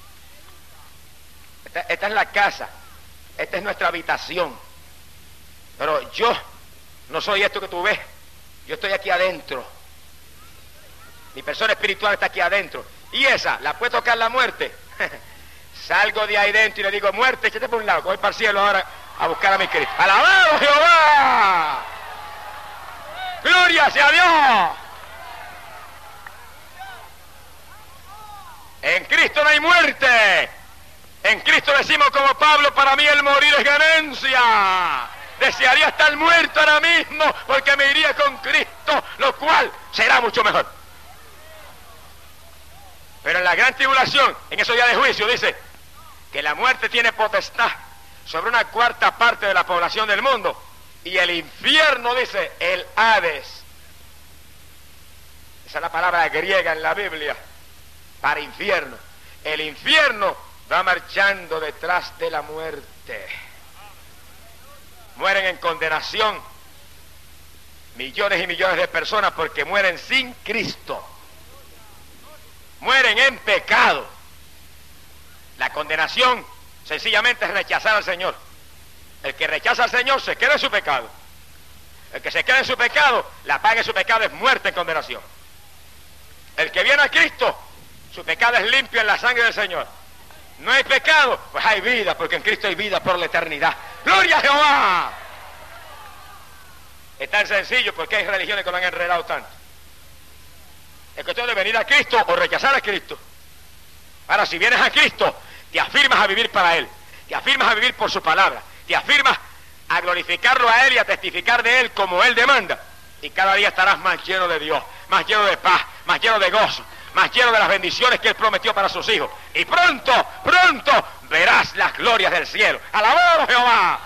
Esta, esta es la casa, esta es nuestra habitación. Pero yo no soy esto que tú ves. Yo estoy aquí adentro. Mi persona espiritual está aquí adentro. Y esa, ¿la puede tocar la muerte? Salgo de ahí dentro y le digo, muerte, échate por un lado, voy para el cielo ahora a buscar a mi Cristo. ¡Alabado Jehová! ¡Gloria sea Dios! En Cristo no hay muerte. En Cristo decimos como Pablo, para mí el morir es ganancia. Desearía estar muerto ahora mismo porque me iría con Cristo, lo cual será mucho mejor. Pero en la gran tribulación, en esos días de juicio, dice que la muerte tiene potestad sobre una cuarta parte de la población del mundo. Y el infierno, dice, el Hades. Esa es la palabra griega en la Biblia para infierno. El infierno va marchando detrás de la muerte. Mueren en condenación millones y millones de personas porque mueren sin Cristo. Mueren en pecado. La condenación sencillamente es rechazar al Señor. El que rechaza al Señor se queda en su pecado. El que se queda en su pecado, la paga de su pecado es muerte en condenación. El que viene a Cristo, su pecado es limpio en la sangre del Señor. No hay pecado, pues hay vida, porque en Cristo hay vida por la eternidad. ¡Gloria a Jehová! Es tan sencillo, porque hay religiones que lo han enredado tanto. Es cuestión de venir a Cristo o rechazar a Cristo. Ahora, si vienes a Cristo, te afirmas a vivir para Él, te afirmas a vivir por su palabra, te afirmas a glorificarlo a Él y a testificar de Él como Él demanda. Y cada día estarás más lleno de Dios, más lleno de paz, más lleno de gozo, más lleno de las bendiciones que Él prometió para sus hijos. Y pronto, pronto verás las glorias del cielo. ¡Alabado Jehová!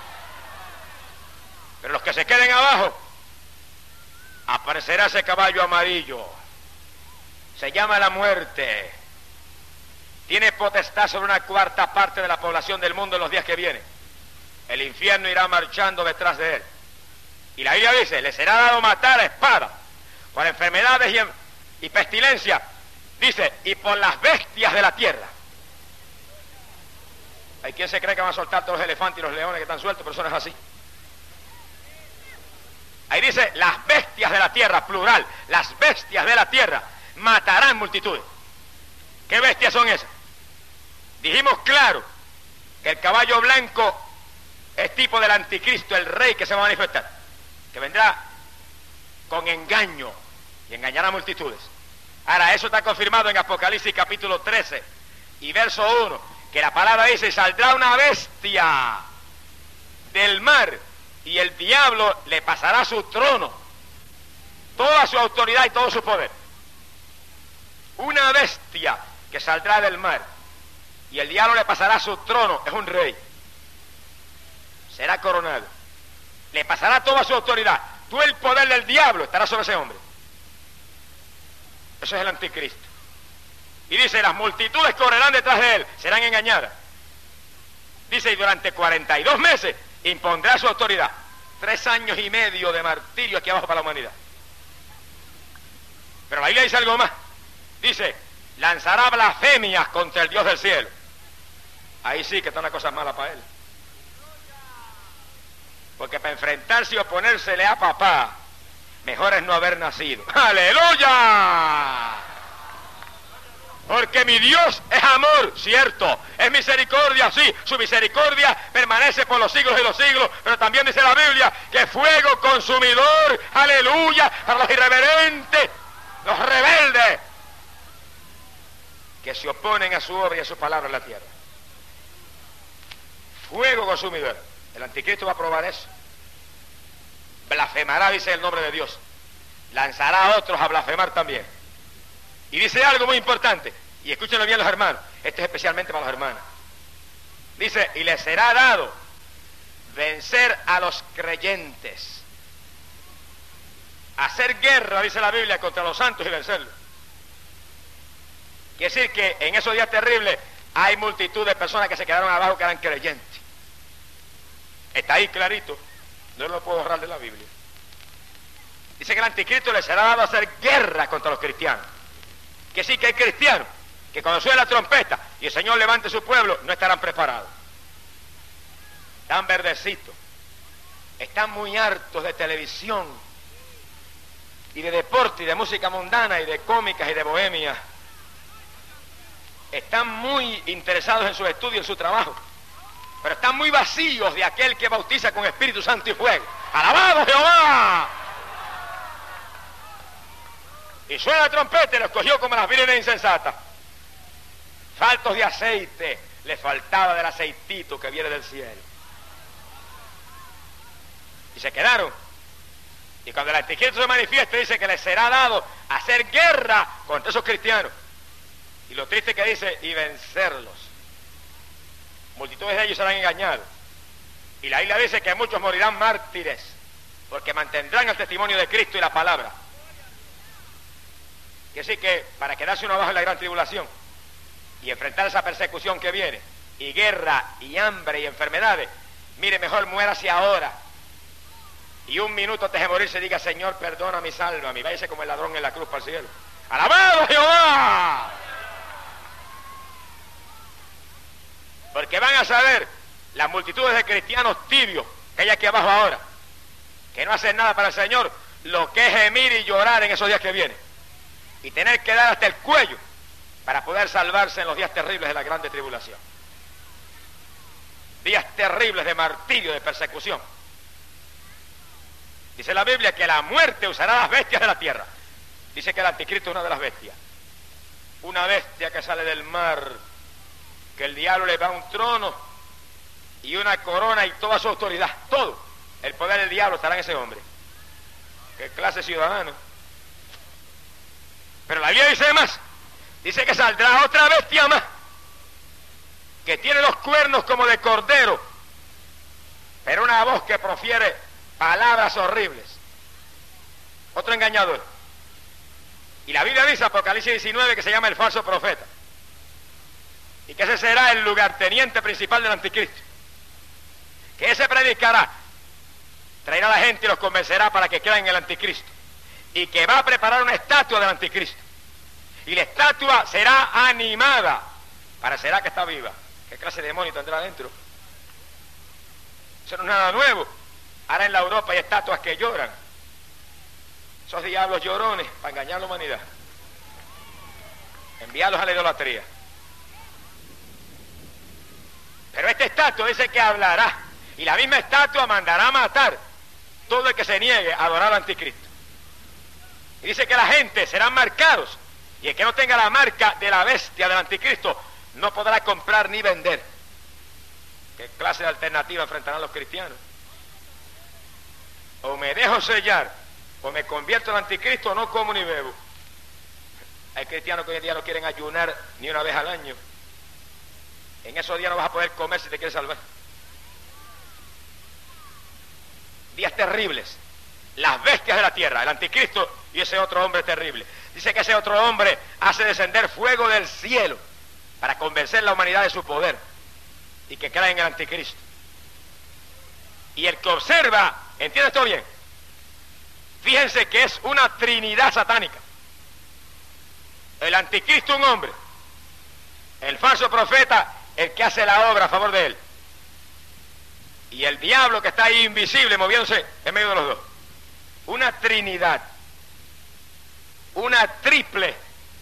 Pero los que se queden abajo, aparecerá ese caballo amarillo. Se llama la muerte. Tiene potestad sobre una cuarta parte de la población del mundo en los días que vienen. El infierno irá marchando detrás de él. Y la Biblia dice, le será dado matar a espada, por enfermedades y, en, y pestilencia, dice, y por las bestias de la tierra. Hay quien se cree que van a soltar todos los elefantes y los leones que están sueltos, pero eso no es así. Ahí dice, las bestias de la tierra, plural, las bestias de la tierra matarán multitudes. ¿Qué bestias son esas? Dijimos claro que el caballo blanco es tipo del anticristo, el rey que se va a manifestar, que vendrá con engaño y engañará a multitudes. Ahora, eso está confirmado en Apocalipsis capítulo trece y verso uno, que la palabra dice, saldrá una bestia del mar y el diablo le pasará su trono, toda su autoridad y todo su poder. Una bestia que saldrá del mar y el diablo le pasará su trono, es un rey, será coronado, le pasará toda su autoridad, todo el poder del diablo estará sobre ese hombre. Eso es el anticristo. Y dice, las multitudes correrán detrás de él, serán engañadas. Dice, y durante cuarenta y dos meses impondrá su autoridad. Tres años y medio de martirio aquí abajo para la humanidad. Pero la Biblia dice algo más. Dice, lanzará blasfemias contra el Dios del cielo. Ahí sí que está una cosa mala para él. Porque para enfrentarse y oponérsele a papá, mejor es no haber nacido. ¡Aleluya! Porque mi Dios es amor, cierto, es misericordia, sí, su misericordia permanece por los siglos de los siglos, pero también dice la Biblia que fuego consumidor, aleluya, para los irreverentes, los rebeldes, que se oponen a su obra y a su palabra en la tierra. Fuego consumidor. El anticristo va a probar eso. Blasfemará, dice el nombre de Dios. Lanzará a otros a blasfemar también. Y dice algo muy importante, y escúchenlo bien los hermanos, esto es especialmente para los hermanos. Dice, y les será dado vencer a los creyentes, hacer guerra, dice la Biblia, contra los santos y vencerlos. Quiere decir que en esos días terribles hay multitud de personas que se quedaron abajo que eran creyentes. Está ahí clarito, no lo puedo borrar de la Biblia. Dice que el anticristo les será dado hacer guerra contra los cristianos. Que sí que hay cristianos que cuando suene la trompeta y el Señor levante su pueblo, no estarán preparados. Están verdecitos, están muy hartos de televisión y de deporte y de música mundana y de cómicas y de bohemia. Están muy interesados en sus estudios y en su trabajo, pero están muy vacíos de aquel que bautiza con Espíritu Santo y fuego. ¡Alabado Jehová! Y suena la trompeta y los cogió como las vírgenes insensatas. Faltos de aceite, les faltaba del aceitito que viene del cielo. Y se quedaron. Y cuando el anticristo se manifiesta, dice que les será dado hacer guerra contra esos cristianos. Y lo triste que dice, y vencerlos. Multitudes de ellos serán engañados. Y la Biblia dice que muchos morirán mártires, porque mantendrán el testimonio de Cristo y la palabra. Que sí que para quedarse uno abajo en la gran tribulación y enfrentar esa persecución que viene, y guerra, y hambre, y enfermedades, mire, mejor muérase ahora. Y un minuto antes de morirse diga, Señor, perdona mi alma, mi váyase como el ladrón en la cruz para el cielo. ¡Alabado Jehová! Porque van a saber las multitudes de cristianos tibios que hay aquí abajo ahora, que no hacen nada para el Señor, lo que es gemir y llorar en esos días que vienen, y tener que dar hasta el cuello para poder salvarse en los días terribles de la grande tribulación. Días terribles de martirio, de persecución. Dice la Biblia que la muerte usará las bestias de la tierra. Dice que el anticristo es una de las bestias. Una bestia que sale del mar, que el diablo le da un trono y una corona y toda su autoridad, todo el poder del diablo estará en ese hombre. ¿Qué clase de ciudadano? Pero la Biblia dice más, dice que saldrá otra bestia más, que tiene los cuernos como de cordero, pero una voz que profiere palabras horribles. Otro engañador. Y la Biblia dice, Apocalipsis diecinueve, que se llama el falso profeta, y que ese será el lugarteniente principal del anticristo, que ese predicará traerá a la gente y los convencerá para que crean en el anticristo, y que va a preparar una estatua del anticristo, y la estatua será animada, parecerá que está viva. ¿Qué clase de demonio tendrá adentro? Eso no es nada nuevo. Ahora en la Europa hay estatuas que lloran, esos diablos llorones para engañar a la humanidad, enviarlos a la idolatría. Pero esta estatua dice que hablará, y la misma estatua mandará a matar todo el que se niegue a adorar al anticristo. Y dice que la gente serán marcados, y el que no tenga la marca de la bestia del anticristo no podrá comprar ni vender. ¿Qué clase de alternativa enfrentarán los cristianos? O me dejo sellar, o me convierto en anticristo, o no como ni bebo. Hay cristianos que hoy en día no quieren ayunar ni una vez al año. En esos días no vas a poder comer si te quieres salvar. Días terribles. Las bestias de la tierra, el anticristo y ese otro hombre terrible. Dice que ese otro hombre hace descender fuego del cielo para convencer a la humanidad de su poder y que crea en el anticristo. Y el que observa, ¿entiende esto bien? Fíjense que es una trinidad satánica. El anticristo un hombre, el falso profeta el que hace la obra a favor de él, y el diablo que está ahí invisible moviéndose en medio de los dos. Una trinidad, una triple,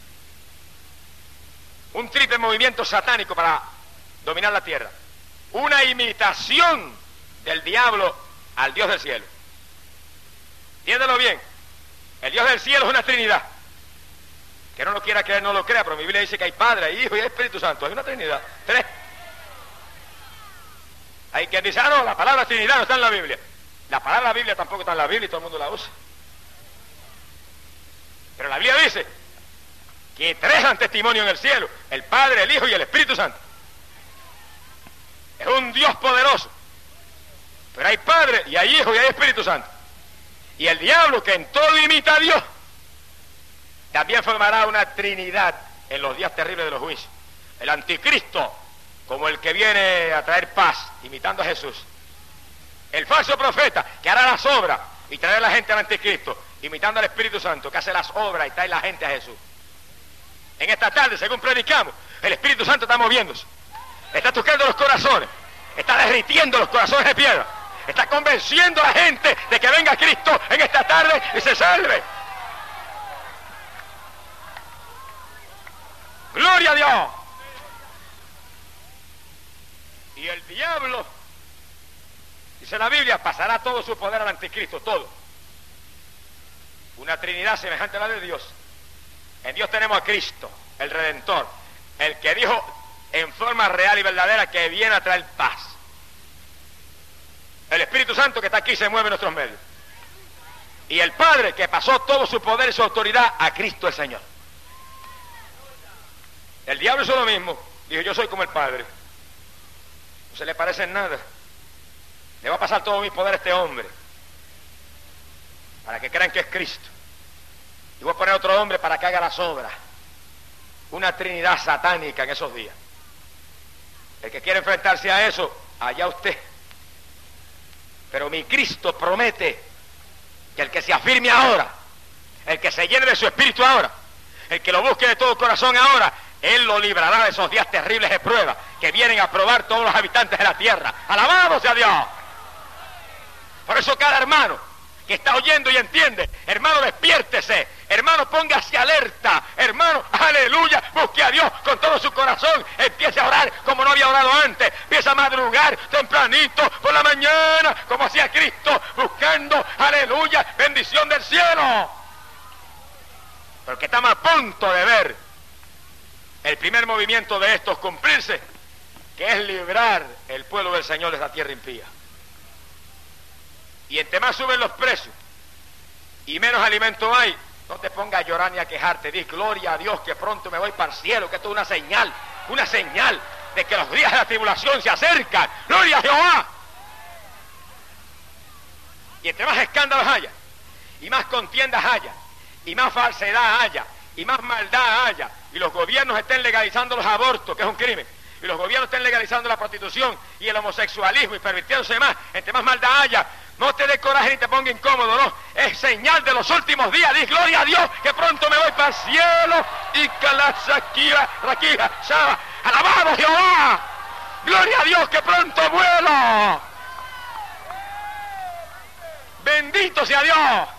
un triple movimiento satánico para dominar la tierra, una imitación del diablo al Dios del cielo. Entiéndelo bien, el Dios del cielo es una trinidad. Que no lo quiera creer, no lo crea, pero mi Biblia dice que hay Padre, hay Hijo y hay Espíritu Santo. Hay una Trinidad, tres. Hay quien dice, ah, no, la palabra Trinidad no está en la Biblia. La palabra Biblia tampoco está en la Biblia y todo el mundo la usa. Pero la Biblia dice que tres dan testimonio en el cielo: el Padre, el Hijo y el Espíritu Santo. Es un Dios poderoso. Pero hay Padre, y hay Hijo y hay Espíritu Santo. Y el diablo, que en todo imita a Dios, también formará una trinidad en los días terribles de los juicios. El anticristo, como el que viene a traer paz, imitando a Jesús. El falso profeta, que hará las obras y traerá a la gente al anticristo, imitando al Espíritu Santo, que hace las obras y trae la gente a Jesús. En esta tarde, según predicamos, el Espíritu Santo está moviéndose, está tocando los corazones, está derritiendo los corazones de piedra, está convenciendo a la gente de que venga Cristo en esta tarde y se salve. ¡Gloria a Dios! Y el diablo, dice la Biblia, pasará todo su poder al anticristo, todo. Una trinidad semejante a la de Dios. En Dios tenemos a Cristo, el Redentor, el que dijo en forma real y verdadera que viene a traer paz. El Espíritu Santo que está aquí se mueve en nuestros medios. Y el Padre que pasó todo su poder y su autoridad a Cristo el Señor. El diablo hizo lo mismo, dijo: yo soy como el Padre. No se le parece en nada. Le va a pasar todo mi poder a este hombre, para que crean que es Cristo. Y voy a poner otro hombre para que haga las obras. Una trinidad satánica en esos días. El que quiere enfrentarse a eso, allá usted. Pero mi Cristo promete que el que se afirme ahora, el que se llene de su espíritu ahora, el que lo busque de todo corazón ahora, Él lo librará de esos días terribles de prueba que vienen a probar todos los habitantes de la tierra. ¡Alabado sea Dios! Por eso cada hermano que está oyendo y entiende, hermano, despiértese, hermano, póngase alerta, hermano, aleluya, busque a Dios con todo su corazón, empiece a orar como no había orado antes, empieza a madrugar tempranito por la mañana, como hacía Cristo, buscando, aleluya, bendición del cielo. Porque estamos a punto de ver el primer movimiento de estos cumplirse, que es librar el pueblo del Señor de esta tierra impía. Y entre más suben los precios y menos alimento hay, no te pongas a llorar ni a quejarte, di gloria a Dios que pronto me voy para el cielo, que esto es una señal, una señal de que los días de la tribulación se acercan. ¡Gloria a Jehová! Y entre más escándalos haya, y más contiendas haya, y más falsedad haya, y más maldad haya, y los gobiernos estén legalizando los abortos, que es un crimen, y los gobiernos estén legalizando la prostitución y el homosexualismo y pervirtiéndose más, entre más maldad haya, No te dé coraje ni te ponga incómodo, no. Es señal de los últimos días. Di gloria a Dios que pronto me voy para el cielo. Y Kalasakia, Rakia, Shaba. Alabado Jehová. Gloria a Dios que pronto vuelo. Bendito sea Dios.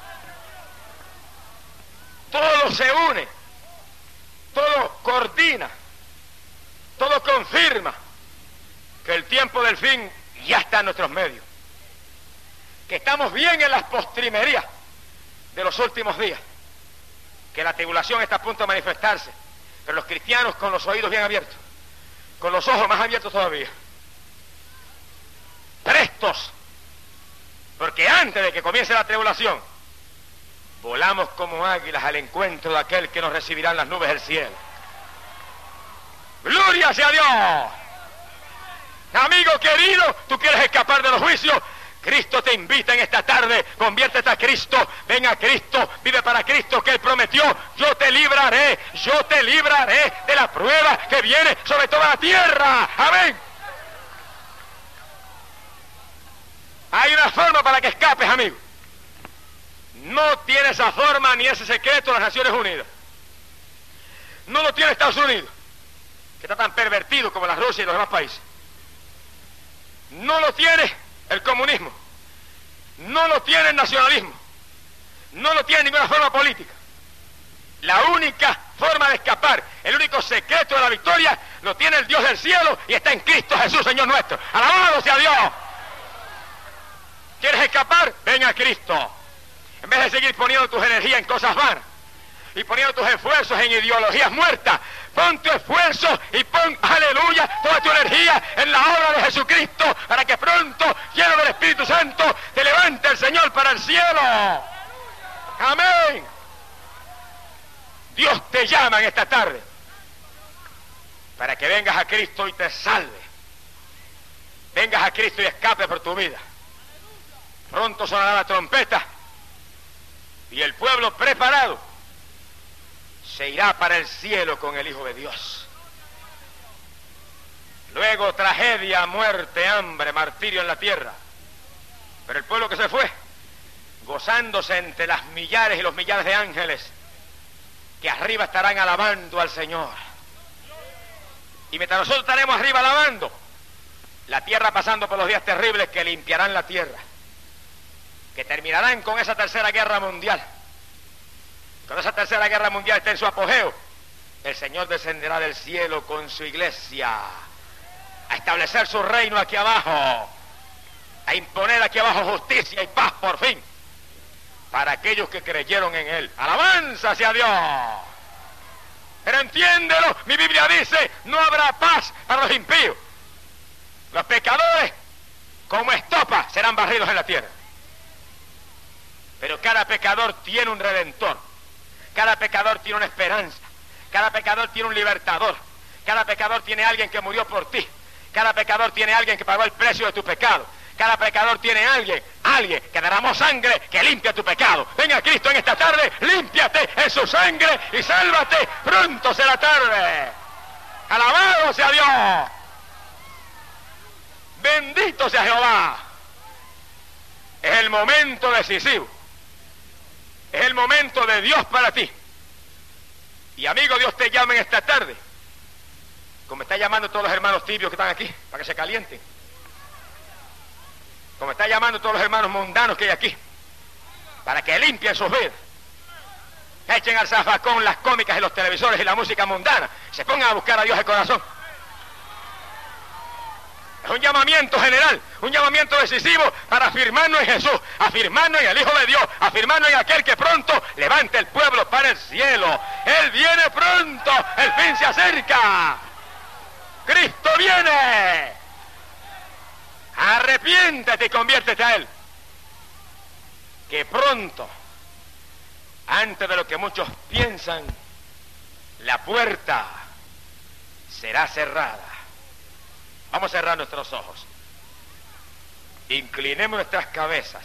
Todo se une. Todo coordina. Todo confirma que el tiempo del fin ya está en nuestros medios. Que estamos bien en las postrimerías de los últimos días, que la tribulación está a punto de manifestarse, pero los cristianos con los oídos bien abiertos, con los ojos más abiertos todavía, prestos, porque antes de que comience la tribulación, volamos como águilas al encuentro de aquel que nos recibirá en las nubes del cielo. ¡Gloria sea Dios! Amigo querido, ¿tú quieres escapar de los juicios? Cristo te invita en esta tarde, conviértete a Cristo, ven a Cristo, vive para Cristo, que Él prometió, yo te libraré, yo te libraré de la prueba que viene sobre toda la tierra. Amén. Hay una forma para que escapes, amigo. No tiene esa forma ni ese secreto las Naciones Unidas. No lo tiene Estados Unidos, que está tan pervertido como la Rusia y los demás países. No lo tiene el comunismo, no lo tiene el nacionalismo, no lo tiene ninguna forma política. La única forma de escapar, el único secreto de la victoria, lo tiene el Dios del cielo y está en Cristo Jesús, Señor nuestro. ¡Alabado sea Dios! ¿Quieres escapar? Ven a Cristo. En vez de seguir poniendo tus energías en cosas vanas y poniendo tus esfuerzos en ideologías muertas, pon tu esfuerzo y pon, aleluya, toda tu energía en la obra de Jesucristo, para que pronto, lleno del Espíritu Santo, te levante el Señor para el cielo. Amén. Dios te llama en esta tarde para que vengas a Cristo y te salve. Vengas a Cristo y escape por tu vida. Pronto sonará la trompeta y el pueblo preparado se irá para el cielo con el Hijo de Dios. Luego tragedia, muerte, hambre, martirio en la tierra. Pero el pueblo que se fue, gozándose entre las millares y los millares de ángeles que arriba estarán alabando al Señor. Y mientras nosotros estaremos arriba alabando, la tierra pasando por los días terribles que limpiarán la tierra, que terminarán con esa tercera guerra mundial. Cuando esa tercera guerra mundial esté en su apogeo, el Señor descenderá del cielo con su iglesia a establecer su reino aquí abajo, a imponer aquí abajo justicia y paz por fin para aquellos que creyeron en Él. ¡Alabanza sea Dios! Pero entiéndelo, mi Biblia dice, no habrá paz para los impíos. Los pecadores, como estopa, serán barridos en la tierra. Pero cada pecador tiene un redentor. Cada pecador tiene una esperanza. Cada pecador tiene un libertador. Cada pecador tiene alguien que murió por ti. Cada pecador tiene alguien que pagó el precio de tu pecado. Cada pecador tiene alguien, alguien que derramó sangre que limpia tu pecado. Ven a Cristo en esta tarde, límpiate en su sangre y sálvate. Pronto será tarde. Alabado sea Dios. Bendito sea Jehová. Es el momento decisivo. Es el momento de Dios para ti. Y amigo, Dios te llama en esta tarde, como está llamando a todos los hermanos tibios que están aquí, para que se calienten. Como está llamando a todos los hermanos mundanos que hay aquí, para que limpien sus vidas. Echen al zafacón las cómicas y los televisores y la música mundana. Se pongan a buscar a Dios de corazón. Es un llamamiento general, un llamamiento decisivo para afirmarnos en Jesús, afirmarnos en el Hijo de Dios, afirmarnos en aquel que pronto levante el pueblo para el cielo. Él viene pronto, el fin se acerca. Cristo viene. Arrepiéntete y conviértete a Él. Que pronto, antes de lo que muchos piensan, la puerta será cerrada. Vamos a cerrar nuestros ojos. Inclinemos nuestras cabezas.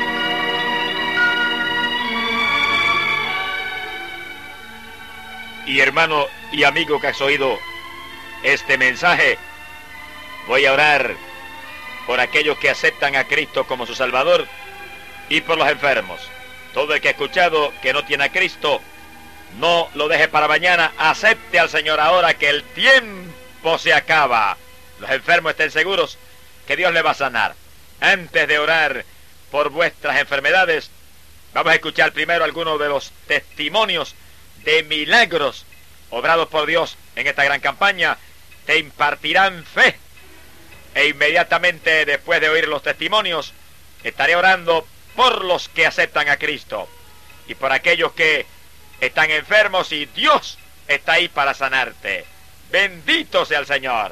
Y Y hermano y amigo que has oído este mensaje, voy a orar por aquellos que aceptan a Cristo como su Salvador y por los enfermos. Todo el que ha escuchado que no tiene a Cristo, no lo deje para mañana, acepte al Señor ahora que el tiempo se acaba. Los enfermos estén seguros que Dios les va a sanar. Antes de orar por vuestras enfermedades, vamos a escuchar primero algunos de los testimonios de milagros obrados por Dios en esta gran campaña. Te impartirán fe. E inmediatamente después de oír los testimonios, estaré orando por los que aceptan a Cristo y por aquellos que están enfermos, y Dios está ahí para sanarte. Bendito sea el Señor.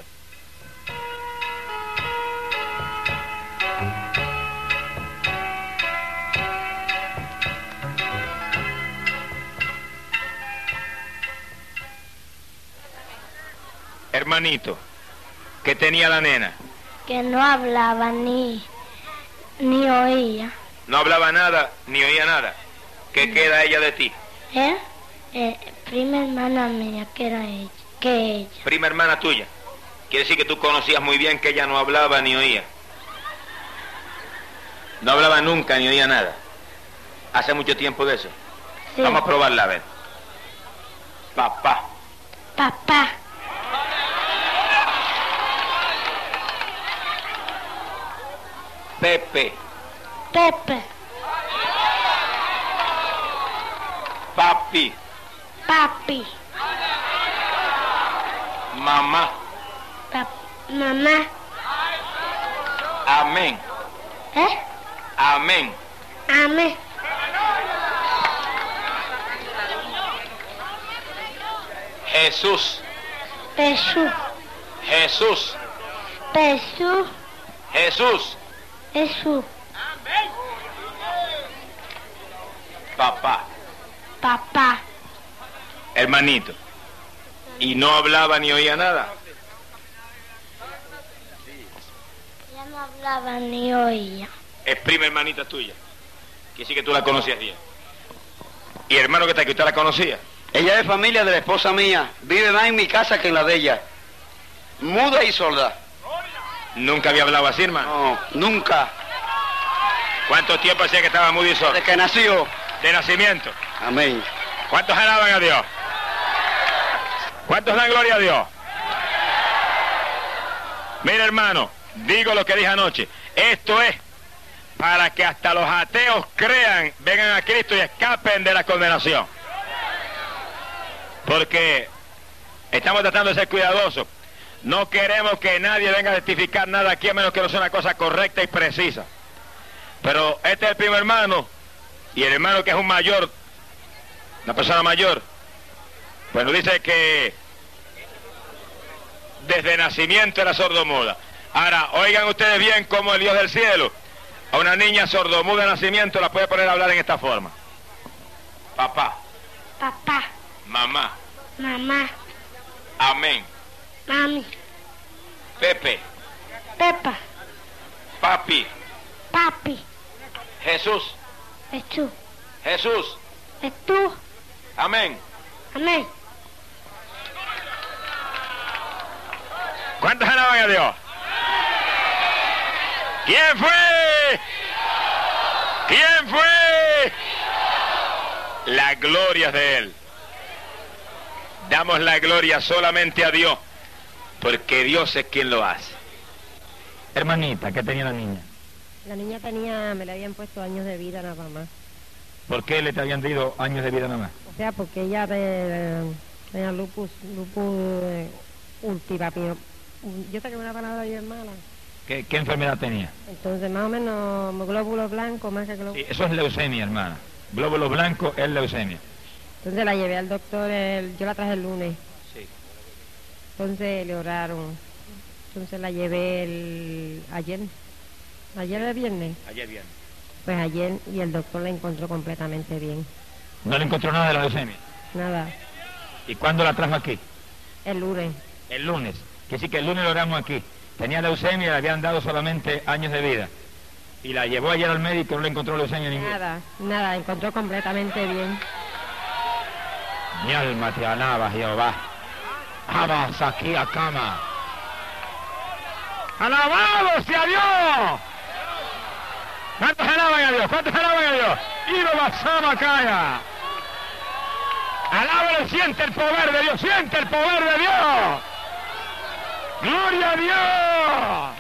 Hermanito, ¿qué tenía la nena? Que no hablaba ni, ni oía. No hablaba nada, ni oía nada. ¿Qué queda ella de ti? ¿Eh? Eh, prima hermana mía, que era ella, que ella. Prima hermana tuya. Quiere decir que tú conocías muy bien que ella no hablaba ni oía. No hablaba nunca ni oía nada. Hace mucho tiempo de eso. Sí. Vamos a probarla a ver. Papá. Papá. Pepe. Pepe. Papi. Papi. Mamá. Pap mamá. Amén. ¿Eh? Amén. Amén. Jesús. Jesús. Jesús. Jesús. Jesús. Jesús. Papá. Papá. Hermanito. ¿Y no hablaba ni oía nada? Ella no hablaba ni oía. Es prima hermanita tuya. Que sí que tú la conocías bien. ¿Y hermano que está aquí, usted la conocía? Ella es familia de la esposa mía. Vive más en mi casa que en la de ella. Muda y sorda. ¿Nunca había hablado así, hermano? No, nunca. ¿Cuánto tiempo hacía que estaba mudo y sordo? Desde que nació. De nacimiento. Amén. ¿Cuántos alaban a Dios? ¿Cuántos dan gloria a Dios? Mira, hermano, digo lo que dije anoche. Esto es para que hasta los ateos crean, vengan a Cristo y escapen de la condenación. Porque estamos tratando de ser cuidadosos. No queremos que nadie venga a testificar nada aquí, a menos que no sea una cosa correcta y precisa. Pero este es el primo hermano, y el hermano que es un mayor, una persona mayor, bueno, dice que desde nacimiento era sordomuda. Ahora, oigan ustedes bien cómo el Dios del cielo a una niña sordomuda de nacimiento la puede poner a hablar en esta forma. Papá. Papá. Mamá. Mamá. Amén. Mami. Pepe. Pepa. Papi. Papi. Jesús. Jesús. Jesús. Jesús. Amén. Amén. ¿Cuántos alaban a Dios? ¿Quién fue? ¿Quién fue? La gloria es de Él. Damos la gloria solamente a Dios, porque Dios es quien lo hace. Hermanita, ¿qué tenía la niña? La niña tenía, me le habían puesto años de vida nada más. ¿Por qué le te habían dado años de vida nada más? O sea, porque ella de, tenía lupus, lupus eh, última, pero yo saqué una palabra bien mala. ¿Qué, qué enfermedad tenía? Entonces, más o menos, glóbulos blancos, más que glóbulos... Sí, eso es leucemia, hermana. Glóbulos blancos es leucemia. Entonces la llevé al doctor, el, yo la traje el lunes. Sí. Entonces le oraron. Entonces la llevé el, ayer. Ayer era viernes. Ayer viernes. Pues ayer, y el doctor la encontró completamente bien. ¿No le encontró nada de la leucemia? Nada. ¿Y cuándo la trajo aquí? El lunes. El lunes. Que sí que el lunes lo oramos aquí. Tenía leucemia y le habían dado solamente años de vida. Y la llevó ayer al médico, no le encontró leucemia ninguna. Nada, nada, encontró completamente bien. Mi alma te alaba, Jehová. Abas aquí a cama. ¡Alabado sea Dios! ¿Cuántos alaban a Dios? ¿Cuántos alaban a Dios? ¡Ido basama calla! Alábalo, siente el poder de Dios, siente el poder de Dios. ¡Gloria a Dios!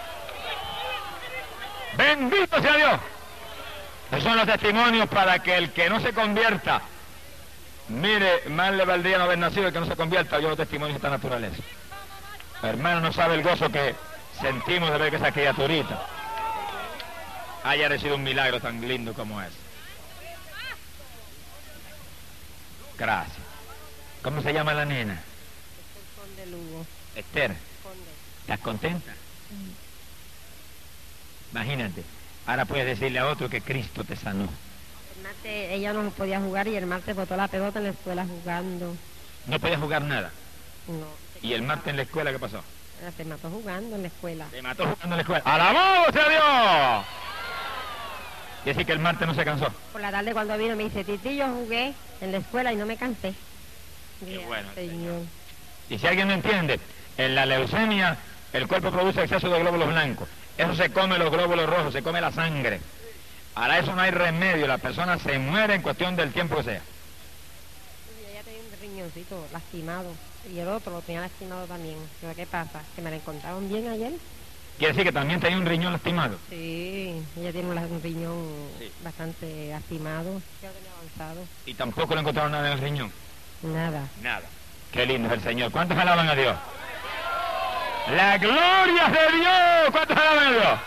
¡Bendito sea Dios! Esos son los testimonios para que el que no se convierta, mire, más le valdría no haber nacido el que no se convierta. Yo los testimonios de esta naturaleza. Hermano, no sabe el gozo que sentimos de ver que esa criaturita haya recibido un milagro tan lindo como es. Gracias. ¿Cómo se llama la nena? Conde Lugo. Esther. Conde. ¿Estás contenta? Imagínate. Ahora puedes decirle a otro que Cristo te sanó. El martes ella no podía jugar y el martes botó la pelota en la escuela jugando. No podía jugar nada. No. ¿Y el martes en la escuela qué pasó? Se mató jugando en la escuela. Se mató jugando en la escuela. ¡Alabado sea Dios! Y así que el martes no se cansó. Por la tarde cuando vino me dice, Titi, yo jugué en la escuela y no me cansé. Qué Dije, bueno, Señor. Y si alguien no entiende, en la leucemia el cuerpo produce exceso de glóbulos blancos. Eso se come los glóbulos rojos, se come la sangre. Ahora eso no hay remedio, la persona se muere en cuestión del tiempo que sea. Y ella tenía un riñoncito lastimado y el otro lo tenía lastimado también. Pero ¿qué pasa? ¿Que me la encontraron bien ayer? Quiere decir que también tenía un riñón lastimado. Sí, ella tiene un, un riñón Sí. bastante lastimado, ya lo tenía avanzado. Y tampoco le encontraron nada en el riñón. Nada. Nada. Qué lindo es el Señor. ¿Cuántos alaban a Dios? ¡La gloria de Dios! ¿Cuántos alaban a Dios?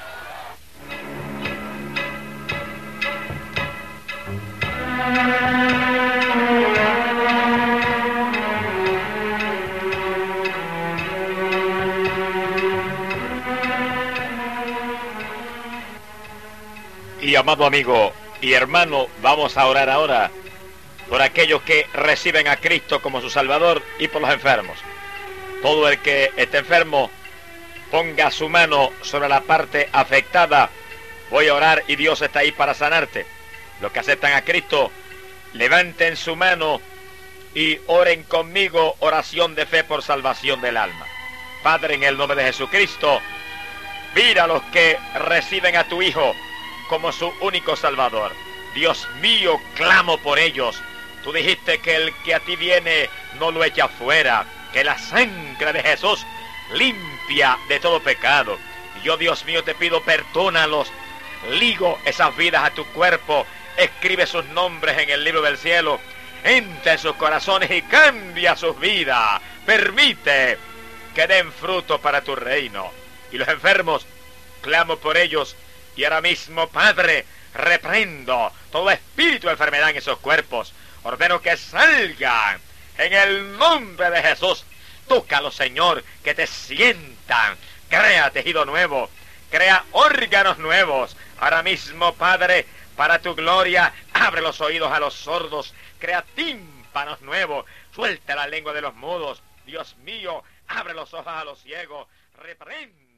Y amado amigo y hermano, vamos a orar ahora por aquellos que reciben a Cristo como su Salvador y por los enfermos. Todo el que esté enfermo, ponga su mano sobre la parte afectada. Voy a orar y Dios está ahí para sanarte. Los que aceptan a Cristo, levanten su mano y oren conmigo oración de fe por salvación del alma. Padre, en el nombre de Jesucristo, mira a los que reciben a tu Hijo como su único Salvador. Dios mío, clamo por ellos. Tú dijiste que el que a ti viene no lo echa fuera, que la sangre de Jesús limpia de todo pecado. Y yo, Dios mío, te pido perdónalos, ligo esas vidas a tu cuerpo, escribe sus nombres en el libro del cielo, entra en sus corazones y cambia sus vidas. Permite que den fruto para tu reino. Y los enfermos, clamo por ellos. Y ahora mismo, Padre, reprendo todo espíritu de enfermedad en esos cuerpos. Ordeno que salgan en el nombre de Jesús. Tócalo, Señor, que te sientan. Crea tejido nuevo, crea órganos nuevos. Ahora mismo, Padre, para tu gloria, abre los oídos a los sordos, crea tímpanos nuevos, suelta la lengua de los mudos. Dios mío, abre los ojos a los ciegos, reprende